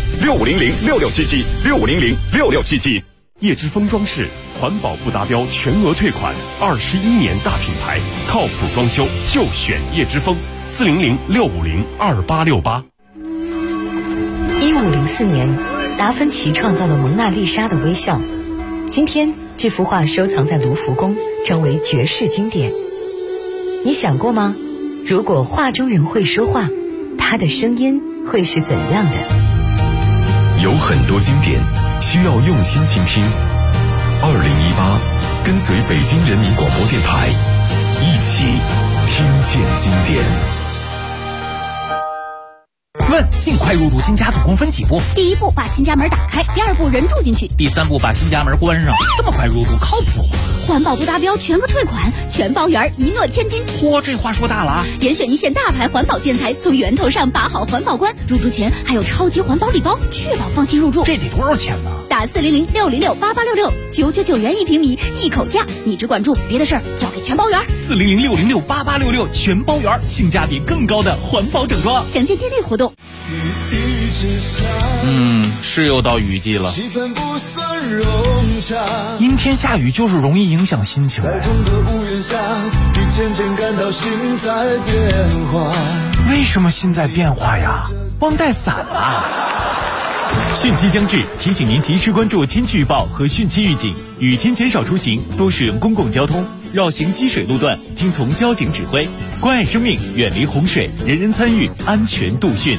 6500-6677，6500-6677。 叶之峰装饰，环保不达标全额退款，21年大品牌，靠谱装修就选叶之峰，400-650-2868。 1504年，达芬奇创造了蒙娜丽莎的微笑。今天，这幅画收藏在卢浮宫，成为绝世经典。你想过吗？如果画中人会说话，他的声音会是怎样的？ 有很多经典需要用心倾听。2018，跟随北京人民广播电台，一起听见经典。 问尽快入住新家总共分几步？ 第一步把新家门打开，第二步人住进去， 第三步把新家门关上。这么快入住靠谱？ 环保不达标全额退款，全包圆，一诺千金。 嚯，这话说大了啊！ 严选一线大牌环保建材，从源头上把好环保关。入住前还有超级环保礼包，确保放心入住。 这得多少钱呢？ 打400-606-8866，999元1平米，一口价，你只管住，别的事儿交给全包圆。 400-606-8866，全包圆，性价比更高的环保整装。 详见店内活动。 是又到雨季了，阴天下雨就是容易影响心情。为什么心在变化呀？忘带伞了。汛期将至，提醒您及时关注天气预报和汛期预警，雨天减少出行，多使用公共交通，绕行积水路段，听从交警指挥，关爱生命，远离洪水，人人参与，安全度汛。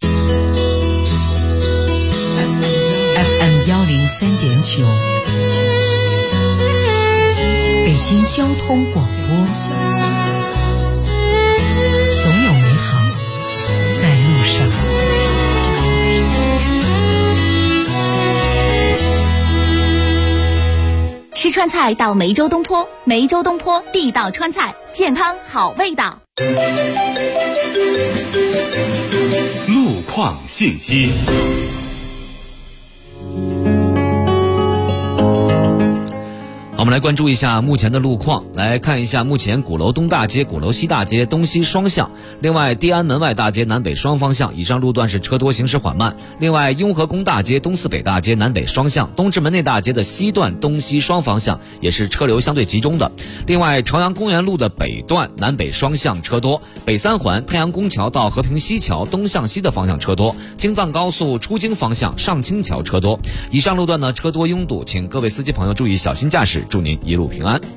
FM 103.9，北京交通广播，总有美好在路上。 吃川菜到梅州东坡，梅州东坡地道川菜，健康好味道。 路况信息。 好，我们来关注一下目前的路况，来看一下目前鼓楼东大街、鼓楼西大街东西双向，另外地安门外大街南北双方向以上路段是车多行驶缓慢，另外雍和宫大街东四北大街南北双向，东直门内大街的西段东西双方向也是车流相对集中的，另外朝阳公园路的北段南北双向车多，北三环太阳宫桥到和平西桥东向西的方向车多，京藏高速出京方向上清桥车多，以上路段呢车多拥堵，请各位司机朋友注意小心驾驶，祝您一路平安。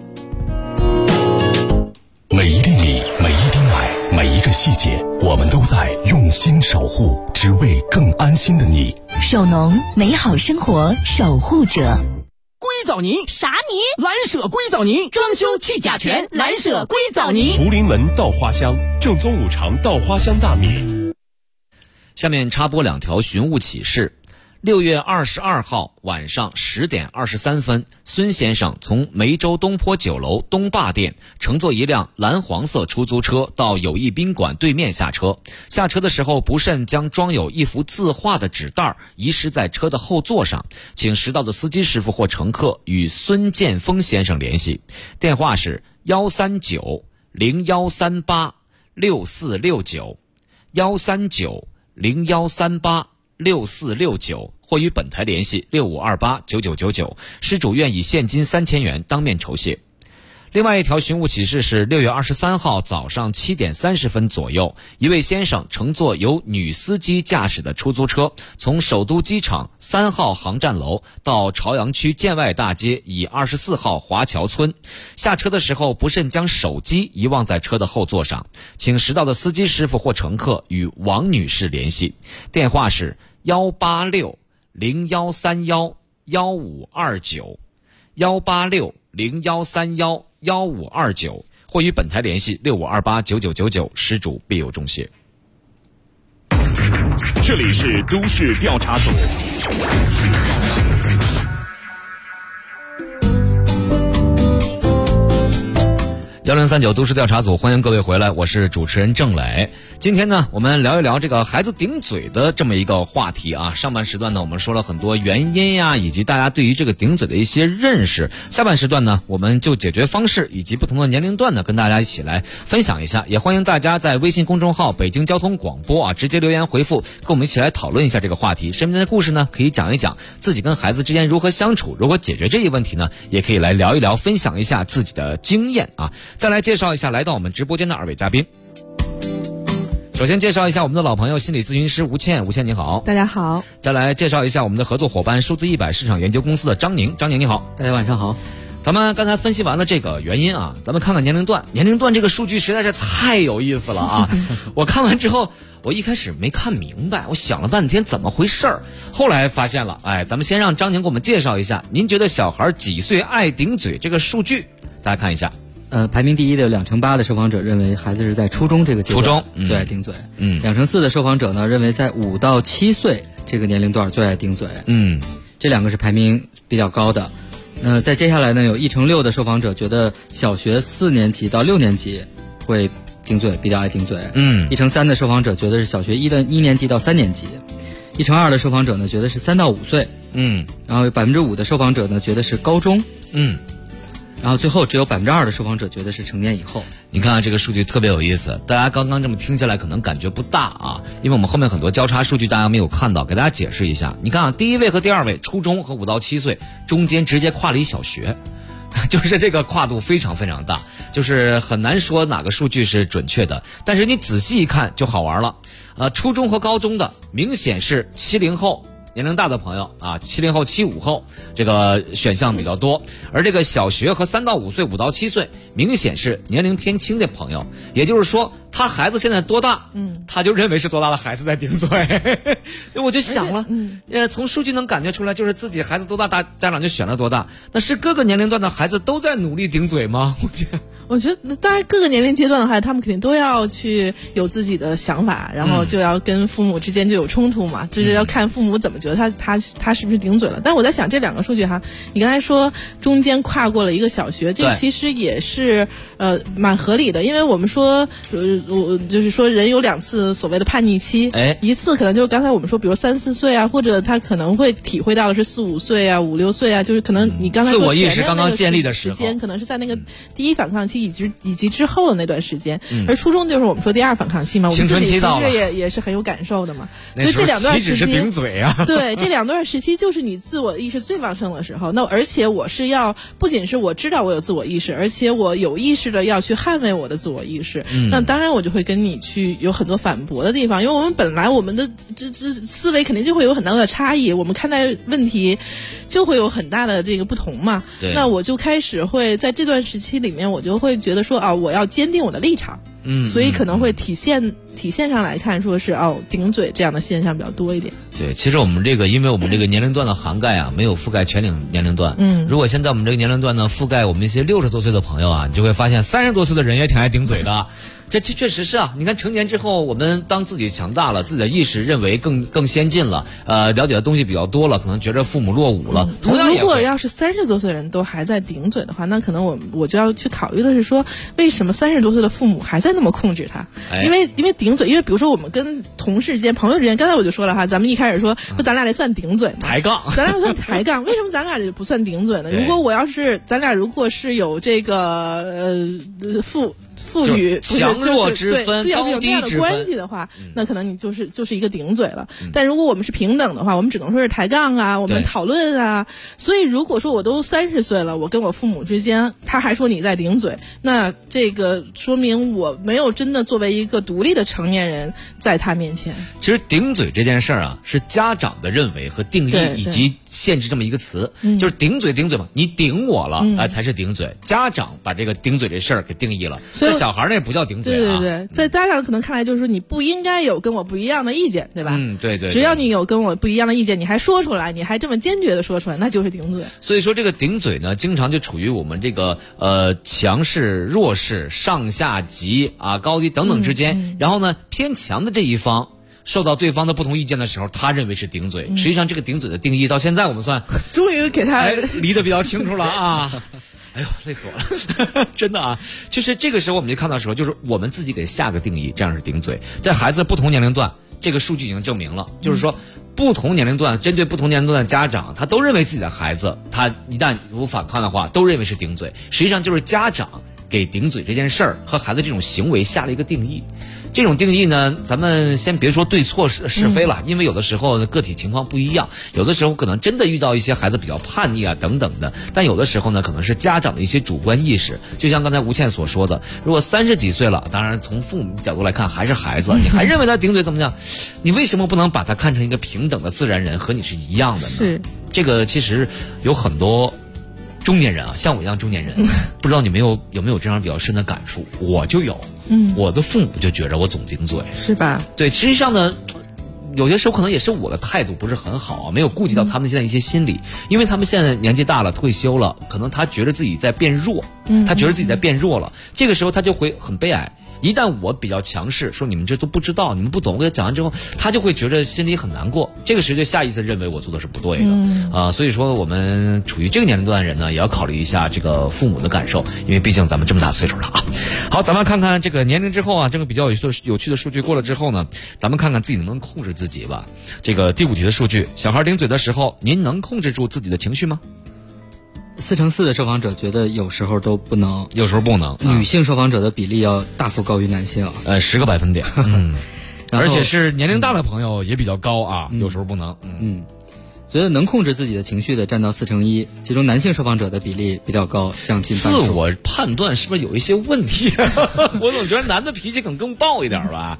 每一粒米，每一滴奶，每一个细节，我们都在用心守护，只为更安心的你。 首农，美好生活守护者。 硅藻泥啥泥？ 蓝舍硅藻泥，装修去甲醛，蓝舍硅藻泥。 福临门稻花香，正宗五常稻花香大米。 下面插播两条寻物启事。6月22号晚上10点23分，孙先生从梅州东坡酒楼东坝店乘坐一辆蓝黄色出租车到友谊宾馆对面下车。下车的时候不慎将装有一幅字画的纸袋遗失在车的后座上，请识到的司机师傅或乘客与孙建峰先生联系，电话是139-0138-6469，139-0138-6469，或与本台联系6528-9999，失主愿以现金3000元当面酬谢。另外一条寻物启事是6月23号早上7点30分左右，一位先生乘坐由女司机驾驶的出租车，从首都机场3号航站楼到朝阳区建外大街以24号华侨村，下车的时候不慎将手机遗忘在车的后座上，请识到的司机师傅或乘客与王女士联系，电话是186-0131-1529。 18601311529，或与本台联系65289999，施主必有重谢。 这里是都市调查组。 1039都市调查组，欢迎各位回来，我是主持人郑磊。今天呢，我们聊一聊这个孩子顶嘴的这么一个话题啊。上半时段呢，我们说了很多原因呀，以及大家对于这个顶嘴的一些认识。下半时段呢，我们就解决方式以及不同的年龄段呢，跟大家一起来分享一下。也欢迎大家在微信公众号北京交通广播啊，直接留言回复，跟我们一起来讨论一下这个话题。身边的故事呢，可以讲一讲自己跟孩子之间如何相处，如何解决这一问题呢，也可以来聊一聊，分享一下自己的经验啊。再来介绍一下来到我们直播间的2位嘉宾。首先介绍一下我们的老朋友心理咨询师吴倩，吴倩你好。 大家好。 再来介绍一下我们的合作伙伴数字100市场研究公司的张宁，张宁你好。 大家晚上好。 咱们刚才分析完了这个原因啊，咱们看看年龄段这个数据实在是太有意思了啊。我看完之后，我一开始没看明白，我想了半天怎么回事儿，后来发现了，咱们先让张宁给我们介绍一下，您觉得小孩几岁爱顶嘴这个数据，大家看一下。 排名第一的2%的受访者认为孩子是在初中这个阶段最爱顶嘴，2%的受访者呢认为在5到7岁这个年龄段最爱顶嘴，这两个是排名比较高的。在接下来呢，有1%的受访者觉得小学4年级到6年级会顶嘴，比较爱顶嘴，1%3的受访者觉得是小学1年级到3年级，1%2的受访者呢觉得是3到5岁，然后有5%的受访者呢觉得是高中，然后最后只有2%的受访者觉得是成年以后。 你看这个数据特别有意思，大家刚刚这么听下来可能感觉不大啊，因为我们后面很多交叉数据大家没有看到，给大家解释一下。你看啊，第一位和第二位初中和5到7岁中间直接跨了一小学，就是这个跨度非常非常大，就是很难说哪个数据是准确的，但是你仔细一看就好玩了。初中和高中的明显是70后年龄大的朋友啊，70后、75后这个选项比较多，而这个小学和3到5岁、5到7岁明显是年龄偏轻的朋友，也就是说他孩子现在多大，他就认为是多大的孩子在顶嘴。我就想了，从数据能感觉出来，就是自己孩子多大，家长就选了多大。那是各个年龄段的孩子都在努力顶嘴吗？ 我觉得当然各个年龄阶段的孩子，他们肯定都要去有自己的想法，然后就要跟父母之间就有冲突嘛，就是要看父母怎么觉得他是不是顶嘴了。但我在想这两个数据哈，你刚才说中间跨过了一个小学，这个其实也是蛮合理的，因为我们说就是说人有2次所谓的叛逆期，一次可能就是刚才我们说比如3、4岁啊，或者他可能会体会到的是4、5岁啊、5、6岁啊，就是可能你刚才说自我意识刚刚建立的时间，可能是在那个第一反抗期以及之后的那段时间，而初中就是我们说第2反抗期嘛，我们自己其实也是很有感受的嘛。所以这2段时期， 是顶嘴啊。 对，这2段时期就是你自我意识最旺盛的时候。那而且我是要不仅是我知道我有自我意识，而且我有意识的要去捍卫我的自我意识。那当然我就会跟你去有很多反驳的地方，因为我们本来我们的这思维肯定就会有很大的差异，我们看待问题就会有很大的这个不同嘛。那我就开始会在这段时期里面，我就会觉得说啊，我要坚定我的立场。所以可能会体现上来看，说是顶嘴这样的现象比较多一点。 对，其实我们因为我们这个年龄段的涵盖啊，没有覆盖全年龄段。如果现在我们这个年龄段呢，覆盖我们一些60多岁的朋友啊，你就会发现30多岁的人也挺爱顶嘴的。这确实是啊，你看成年之后，我们当自己强大了，自己的意识认为更先进了，了解的东西比较多了，可能觉得父母落伍了。同样， 如果要是30多岁的人都还在顶嘴的话，那可能我就要去考虑的是说，为什么30多岁的父母还在那么控制他？因为顶嘴，因为比如说我们跟同事之间、朋友之间，刚才我就说了哈，咱们一开始说咱俩这算顶嘴吗？ 抬杠， 咱俩算抬杠，为什么咱俩这不算顶嘴呢？如果咱俩如果是有这个父女强弱之分， 要是有这样的关系的话，那可能你就是一个顶嘴了。但如果我们是平等的话，我们只能说是抬杠啊，我们讨论啊。所以如果说我都30岁了，我跟我父母之间，他还说你在顶嘴，那这个说明我没有真的作为一个独立的成年人在他面前。 其实顶嘴这件事儿啊，是家长的认为和定义以及限制这么一个词，就是顶嘴嘛，你顶我了，才是顶嘴。家长把这个顶嘴这事儿给定义了。 所在小孩那不叫顶嘴啊。对，在家长可能看来就是说你不应该有跟我不一样的意见，对吧？ 对。 只要你有跟我不一样的意见，你还说出来，你还这么坚决的说出来，那就是顶嘴。 所以说这个顶嘴呢，经常就处于我们这个强势、弱势、上下级啊、高低等等之间。然后呢，偏强的这一方受到对方的不同意见的时候，他认为是顶嘴。实际上，这个顶嘴的定义到现在我们算终于给他理得比较清楚了啊。哎呦，累死我了，真的啊！就是这个时候我们就看到说，就是我们自己给下个定义，这样是顶嘴。在孩子不同年龄段，这个数据已经证明了，就是说不同年龄段针对不同年龄段的家长，他都认为自己的孩子，他一旦有反抗的话，都认为是顶嘴。实际上就是家长给顶嘴这件事儿和孩子这种行为下了一个定义。这种定义呢，咱们先别说对错是非了，因为有的时候个体情况不一样，有的时候可能真的遇到一些孩子比较叛逆啊等等的，但有的时候呢，可能是家长的一些主观意识。就像刚才吴倩所说的，如果30几岁了，当然从父母角度来看还是孩子，你还认为他顶嘴怎么样？你为什么不能把他看成一个平等的自然人，和你是一样的呢？ 是这个其实有很多中年人啊，像我一样中年人，不知道你有没有这样比较深的感触？我就有。我的父母就觉着我总顶嘴， 是吧？ 对，实际上呢，有些时候可能也是我的态度不是很好啊，没有顾及到他们现在一些心理，因为他们现在年纪大了，退休了，可能他觉得自己在变弱，他觉得自己在变弱了，这个时候他就会很悲哀。一旦我比较强势，说你们这都不知道，你们不懂，我给他讲完之后，他就会觉得心里很难过。这个时候就下意识认为我做的是不对的，所以说我们处于这个年龄段的人呢，也要考虑一下这个父母的感受，因为毕竟咱们这么大岁数了啊。好，咱们看看这个年龄之后啊，这个比较有趣的数据过了之后呢，咱们看看自己能不能控制自己吧。这个第5题的数据，小孩顶嘴的时候，您能控制住自己的情绪吗 ？4×4的受访者觉得有时候都不能， 有时候不能。 女性受访者的比例要大幅高于男性 ，10个百分点。而且是年龄大的朋友也比较高啊，有时候不能。 觉得能控制自己的情绪的占到4×1，其中男性受访者的比例比较高，将近半数。 自我判断是不是有一些问题？我总觉得男的脾气可能更暴一点吧。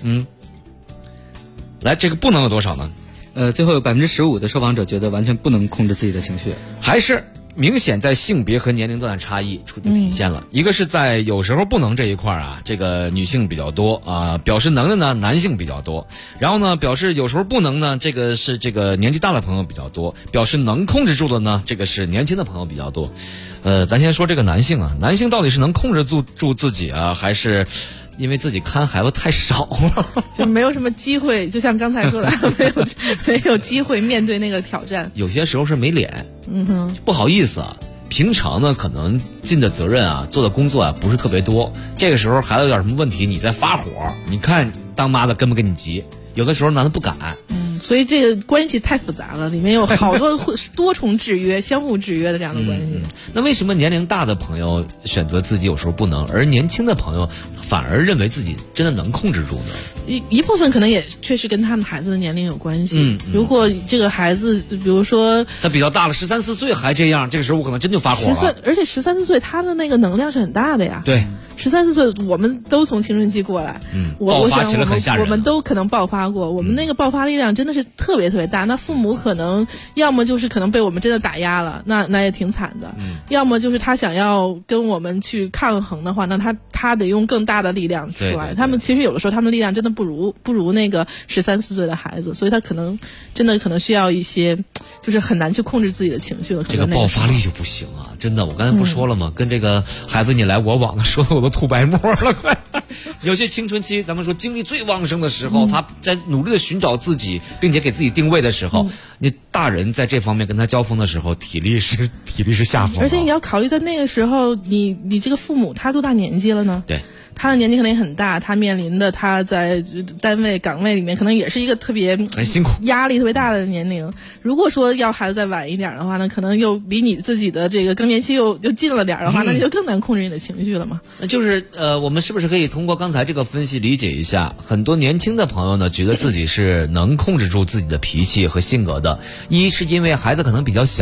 来，这个不能有多少呢？ 最后有15%的受访者觉得完全不能控制自己的情绪， 还是明显在性别和年龄段的差异体现了。一个是在有时候不能这一块啊，这个女性比较多啊，表示能的呢男性比较多。然后呢，表示有时候不能呢，这个是这个年纪大的朋友比较多。表示能控制住的呢，这个是年轻的朋友比较多。咱先说这个男性啊，男性到底是能控制住自己啊，还是因为自己看孩子太少了， 就没有什么机会？就像刚才说的，没有机会面对那个挑战。 有些时候是没脸，不好意思啊。平常呢，可能尽的责任啊，做的工作啊，不是特别多。这个时候孩子有点什么问题，你在发火，你看当妈的跟不跟你急？有的时候男的不敢。 所以这个关系太复杂了，里面有好多多重制约、相互制约的这样的关系。 那为什么年龄大的朋友选择自己有时候不能，而年轻的朋友反而认为自己真的能控制住呢？ 一部分可能也确实跟他们孩子的年龄有关系。如果这个孩子，比如说他比较大了，13、14岁还这样，这个时候我可能真就发火了。 而且13、14岁他的那个能量是很大的呀。 对。 13、14岁，我们都从青春期过来， 爆发起来很吓人。 我们都可能爆发过，我们那个爆发力量真的是特别特别大。那父母可能要么就是可能被我们真的打压了，那也挺惨的；要么就是他想要跟我们去抗衡的话，那他得用更大的力量出来。他们其实有的时候他们力量真的不如那个13、14岁的孩子，所以他可能真的可能需要一些，就是很难去控制自己的情绪了。 这个爆发力就不行啊！真的，我刚才不说了吗？跟这个孩子你来我往的，说的我都吐白沫了。有些青春期，咱们说精力最旺盛的时候，他在努力的寻找自己，并且给自己定位的时候，你大人在这方面跟他交锋的时候，体力是下风。 而且你要考虑在那个时候，你这个父母他多大年纪了呢？ 对。 他的年纪可能也很大，他面临的他在单位岗位里面可能也是一个特别很辛苦、 压力特别大的年龄。如果说要孩子再晚一点的话，那可能又离你自己的这个更年期又近了点的话，那你就更难控制你的情绪了嘛。 那就是我们是不是可以通过刚才这个分析理解一下，很多年轻的朋友呢，觉得自己是能控制住自己的脾气和性格的。一是因为孩子可能比较小。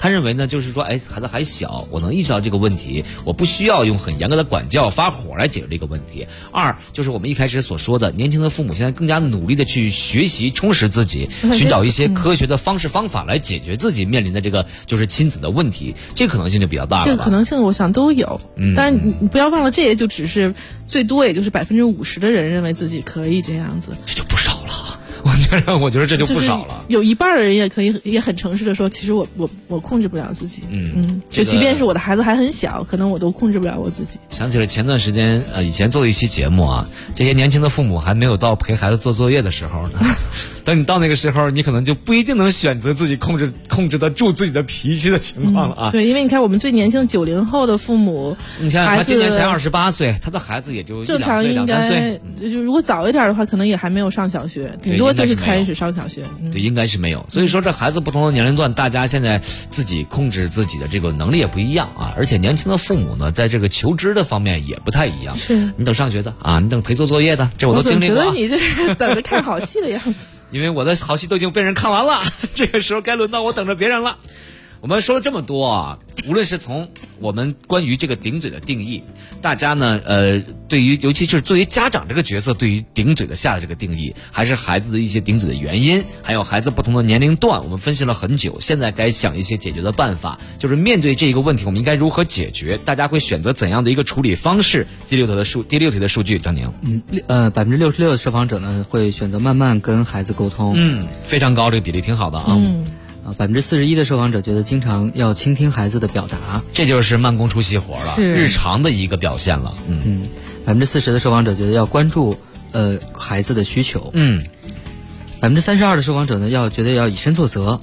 他认为呢，就是说，哎，孩子还小，我能意识到这个问题，我不需要用很严格的管教、发火来解决这个问题。二就是我们一开始所说的，年轻的父母现在更加努力的去学习、充实自己，寻找一些科学的方式方法来解决自己面临的这个就是亲子的问题，这个可能性就比较大了吧。 这个可能性我想都有，但是你不要忘了，这也就只是最多也就是50%的人认为自己可以这样子， 这就不少了。我觉得这就不少了。 有一半的人也很诚实的说，其实我控制不了自己。就即便是我的孩子还很小，可能我都控制不了我自己。 想起了前段时间以前做的一期节目啊，这些年轻的父母还没有到陪孩子做作业的时候呢。等你到那个时候，你可能就不一定能选择自己控制得住自己的脾气的情况了啊。 对，因为你看我们最年轻90后的父母， 你像他今年才28岁，他的孩子也就正常应该就如果早一点的话，可能也还没有上小学，顶多就是开始上小学。 对，应该是没有。所以说这孩子不同的年龄段，大家现在自己控制自己的这个能力也不一样啊。而且年轻的父母呢，在这个求知的方面也不太一样。 是你等上学的啊，你等陪做作业的，这我都经历过。 我觉得你这是等着看好戏的样子。 因为我的好戏都已经被人看完了，这个时候该轮到我等着别人了。我们说了这么多啊，无论是从我们关于这个顶嘴的定义，大家呢对于尤其是作为家长这个角色对于顶嘴的下的这个定义，还是孩子的一些顶嘴的原因，还有孩子不同的年龄段，我们分析了很久，现在该想一些解决的办法，就是面对这一个问题我们应该如何解决，大家会选择怎样的一个处理方式。第六题的数据，张宁 ，66%的受访者呢会选择慢慢跟孩子沟通， 非常高，这个比例挺好的啊。 41%的受访者觉得经常要倾听孩子的表达， 这就是慢工出细活了，日常的一个表现了。 40%的受访者觉得要关注孩子的需求，32%的受访者呢觉得要以身作则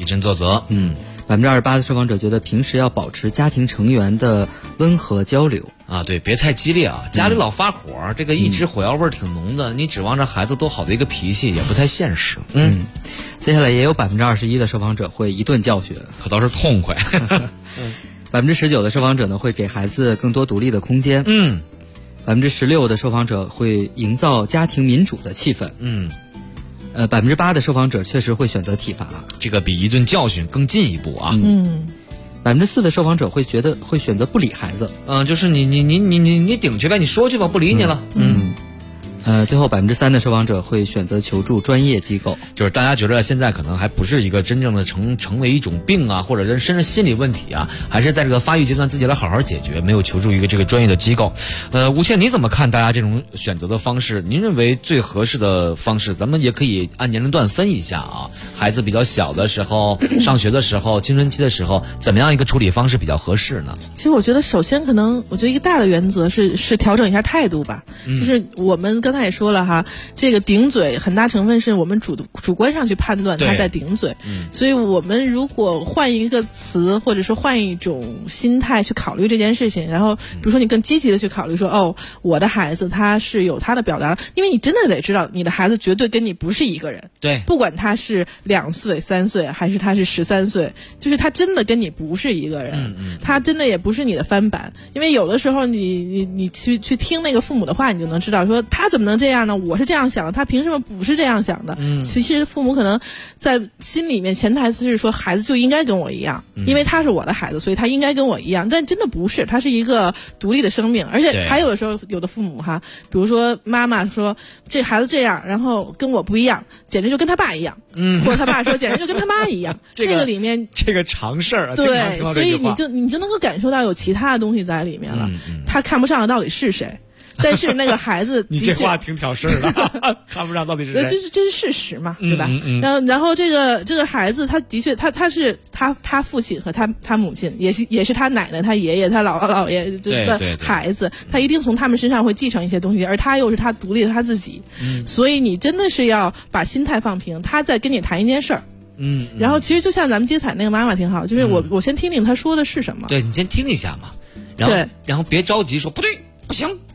，28%的受访者觉得平时要保持家庭成员的温和交流啊，对，别太激烈啊，家里老发火，这个一直火药味挺浓的，你指望着孩子多好的一个脾气也不太现实。 接下来也有21%的受访者会一顿教训， 可倒是痛快。 19%的受访者呢会给孩子更多独立的空间，16%的受访者会营造家庭民主的气氛，8%的受访者确实会选择体罚， 这个比一顿教训更进一步啊。 4%的受访者会选择不理孩子， 就是你顶去呗，你说去吧，不理你了。 最后3%的受访者会选择求助专业机构， 就是大家觉得现在可能还不是一个真正的成为一种病啊，或者人身的心理问题啊，还是在这个发育阶段自己来好好解决，没有求助一个这个专业的机构。吴倩，你怎么看大家这种选择的方式？您认为最合适的方式，咱们也可以按年龄段分一下啊。孩子比较小的时候，上学的时候，青春期的时候，怎么样一个处理方式比较合适呢？ 其实我觉得，首先我觉得一个大的原则是调整一下态度吧，就是我们刚才也说了哈，这个顶嘴很大成分是我们主观上去判断他在顶嘴，所以我们如果换一个词，或者说换一种心态去考虑这件事情，然后比如说你更积极的去考虑说，哦，我的孩子他是有他的表达，因为你真的得知道你的孩子绝对跟你不是一个人， 对， 不管他是2岁、3岁，还是他是13岁，就是他真的跟你不是一个人，他真的也不是你的翻版，因为有的时候你去听那个父母的话，你就能知道说他怎么能这样呢？我是这样想的，他凭什么不是这样想的？其实父母可能在心里面潜台词是说，孩子就应该跟我一样，因为他是我的孩子，所以他应该跟我一样。但真的不是，他是一个独立的生命。而且还有的时候，有的父母哈，比如说妈妈说这孩子这样，然后跟我不一样，简直就跟他爸一样，或者他爸说简直就跟他妈一样。这个里面这个常事儿啊， 对，所以你就能够感受到有其他的东西在里面了。他看不上的到底是谁？但是那个孩子你这话挺挑事儿的，看不上到底是谁？ 这是事实嘛，对吧？然后这个孩子他的确他是他父亲和他母亲也是他奶奶、他爷爷、他姥姥姥爷的孩子，他一定从他们身上会继承一些东西，而他又是他独立的他自己，所以你真的是要把心态放平，他在跟你谈一件事儿。然后其实就像咱们接彩那个妈妈挺好，就是我先听听他说的是什么。 对，你先听一下嘛，然后别着急说不对。不行，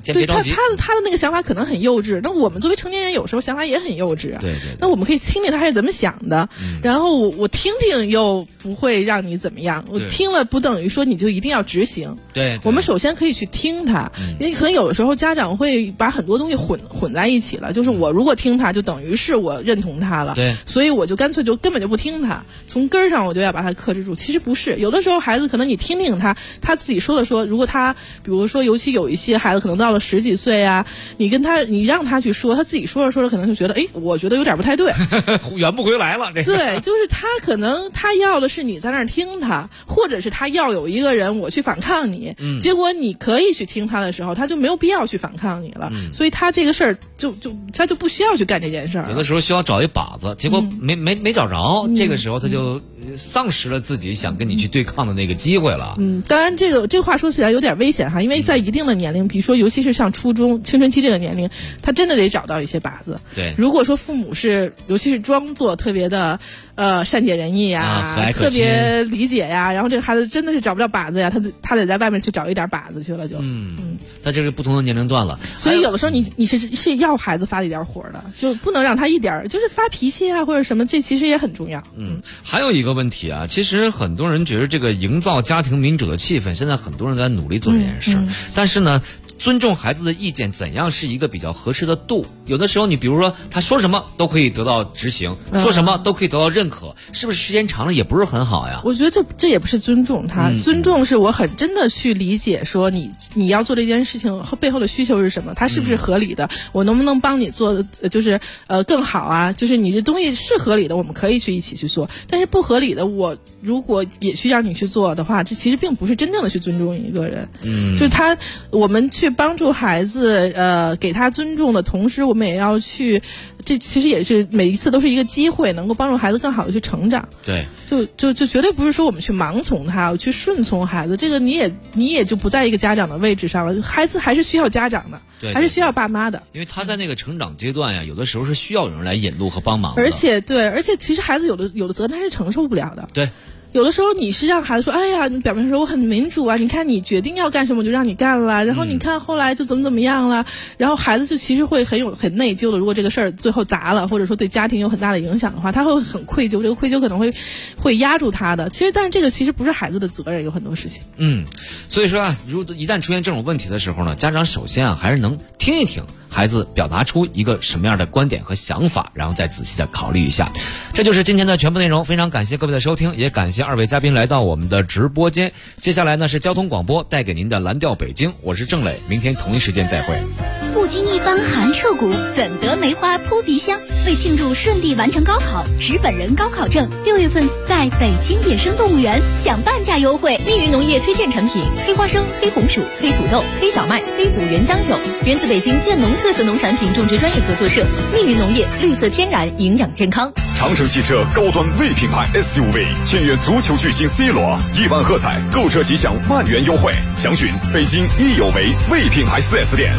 对他的那个想法可能很幼稚，那我们作为成年人有时候想法也很幼稚啊。 对。 那我们可以听听他是怎么想的，然后我听听又不会让你怎么样，我听了不等于说你就一定要执行。 对， 我们首先可以去听他，因为可能有的时候家长会把很多东西混在一起了，就是我如果听他就等于是我认同他了， 对， 所以我就干脆就根本就不听他，从根儿上我就要把他克制住。其实不是，有的时候孩子可能你听听他自己说的说，如果他比如说尤其有一些孩子可能到了10几岁啊，你让他去说，他自己说着可能就觉得我觉得有点不太对圆不回来了这个。 对，就是他可能他要的是你在那儿听他，或者是他要有一个人我去反抗你，结果你可以去听他的时候，他就没有必要去反抗你了，所以他这个事儿他就不需要去干这件事儿。 有的时候需要找一靶子，结果没找着，这个时候他就丧失了自己想跟你去对抗的那个机会了。 当然这个话说起来有点危险哈，因为在一定的年龄，比如说尤其是像初中青春期这个年龄，他真的得找到一些靶子。 对， 如果说父母是尤其是装作特别的善解人意呀，特别理解呀，然后这个孩子真的是找不着靶子呀，他得在外面去找一点靶子去了就。 他这是不同的年龄段了， 所以有的时候你是要孩子发一点火的，就不能让他一点就是发脾气啊或者什么，这其实也很重要。 还有一个问题啊，其实很多人觉得这个营造家庭民主的气氛，现在很多人在努力做这件事，但是呢，尊重孩子的意见怎样是一个比较合适的度？有的时候你比如说他说什么都可以得到执行，说什么都可以得到认可，是不是时间长了也不是很好呀？ 我觉得这也不是尊重他，尊重是我很真的去理解说你要做这件事情背后的需求是什么，它是不是合理的，我能不能帮你做就是更好啊，就是你这东西是合理的，我们可以去一起去做，但是不合理的我如果也去让你去做的话，这其实并不是真正的去尊重一个人。就是我们去帮助孩子给他尊重的同时，我们也要去，这其实也是每一次都是一个机会，能够帮助孩子更好的去成长。 对， 就绝对不是说我们去盲从他，我去顺从孩子，这个你也就不在一个家长的位置上了，孩子还是需要家长的， 对， 还是需要爸妈的， 因为他在那个成长阶段呀，有的时候是需要有人来引路和帮忙的。 而且其实孩子有的责任他是承受不了的。 对。 有的时候你是让孩子说，哎呀，你表面说我很民主啊，你看你决定要干什么我就让你干了，然后你看后来就怎么样了，然后孩子就其实会很内疚的。如果这个事儿最后砸了，或者说对家庭有很大的影响的话，他会很愧疚，这个愧疚可能会压住他的。但是这个其实不是孩子的责任，有很多事情。 所以说啊，如果一旦出现这种问题的时候呢，家长首先还是能听一听孩子表达出一个什么样的观点和想法，然后再仔细的考虑一下。这就是今天的全部内容，非常感谢各位的收听，也感谢2位嘉宾来到我们的直播间。接下来呢是交通广播带给您的蓝调北京，我是郑磊，明天同一时间再会。 不经一番寒彻骨，怎得梅花扑鼻香？为庆祝顺利完成高考，持本人高考证，6月份在北京野生动物园享半价优惠。 密云农业推荐产品：黑花生、黑红薯、黑土豆、黑小麦、黑五原浆酒，源自北京建农特色农产品种植专业合作社。密云农业，绿色天然，营养健康。 长城汽车高端魏品牌 SUV 签约足球巨星 C 罗，1万喝彩，购车即享万元优惠。详询北京益有为魏品牌4S店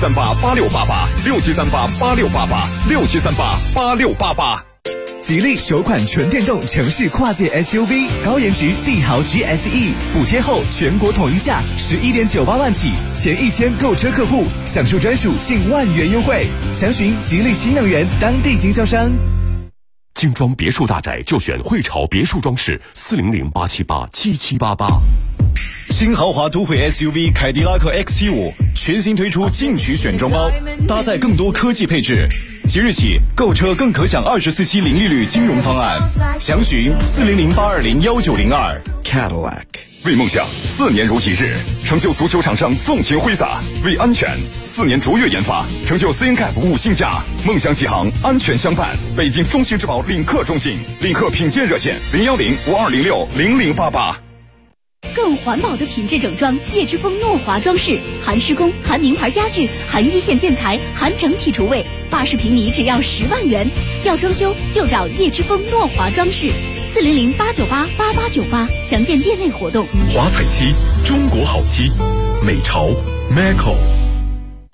，67388688，67388688，67388688。 吉利首款纯电动城市跨界 SUV 高颜值帝豪 GSE， 补贴后全国统一价11.98万起，前1000购车客户享受专属近万元优惠。详询吉利新能源当地经销商。 精装别墅大宅就选汇潮别墅装饰，400-878-7788。 新豪华都会 SUV 凯迪拉克 XT5 全新推出进取选装包，搭载更多科技配置。即日起购车更可享24期零利率金融方案，详询400-820-1902。 Cadillac 为梦想4年如一日，成就足球场上纵情挥洒；为安全4年卓越研发，成就 CNCAP 5星加。梦想启航，安全相伴。北京中信质保领克中心，领克品鉴热线010-5206-0088。 更环保的品质整装，叶之峰诺华装饰，含施工、含名牌家具、含一线建材、含整体厨卫，80平米只要10万元。要装修就找叶之峰诺华装饰，400-898-8898，详见店内活动。 华彩漆，中国好漆，美潮 Macco。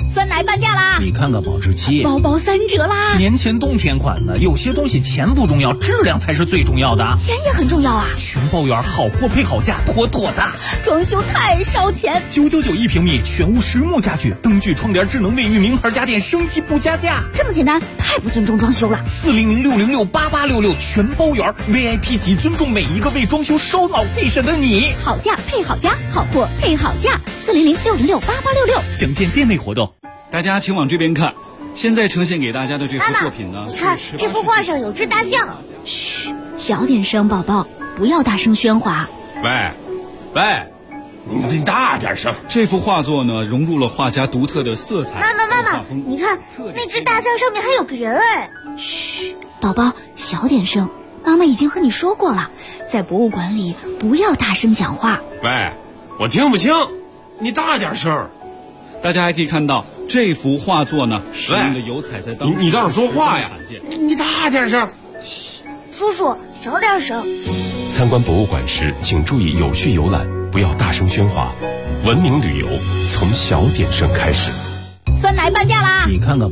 酸奶半价啦！ 你看看保质期， 包包3折啦！ 年前冬天款的，有些东西钱不重要，质量才是最重要的。 钱也很重要啊！ 全包圆，好货配好价，妥妥的。 装修太烧钱 ，999一平米，全屋实木家具，灯具、窗帘、智能卫浴，名牌家电，升级不加价。 这么简单，太不尊重装修了。 400-606-8866，全包圆 ，VIP 级，尊重每一个为装修烧脑费神的你。 好价配好家，好货配好价。400-606-8866， 详见店内活动。 大家请往这边看，现在呈现给大家的这幅作品呢， 你看这幅画上有只大象。 嘘，小点声，宝宝，不要大声喧哗。 喂，你大点声。 这幅画作呢，融入了画家独特的色彩。 妈妈，你看那只大象上面还有个人哎。 嘘，宝宝，小点声。妈妈已经和你说过了，在博物馆里不要大声讲话。 喂，我听不清，你大点声。 大家还可以看到这幅画作呢，使用的油彩在当时你倒是说话呀！你大点声。 嘘，叔叔小点声。 参观博物馆时，请注意有序游览，不要大声喧哗。文明旅游从小点声开始。 酸奶半价啦！ 你看看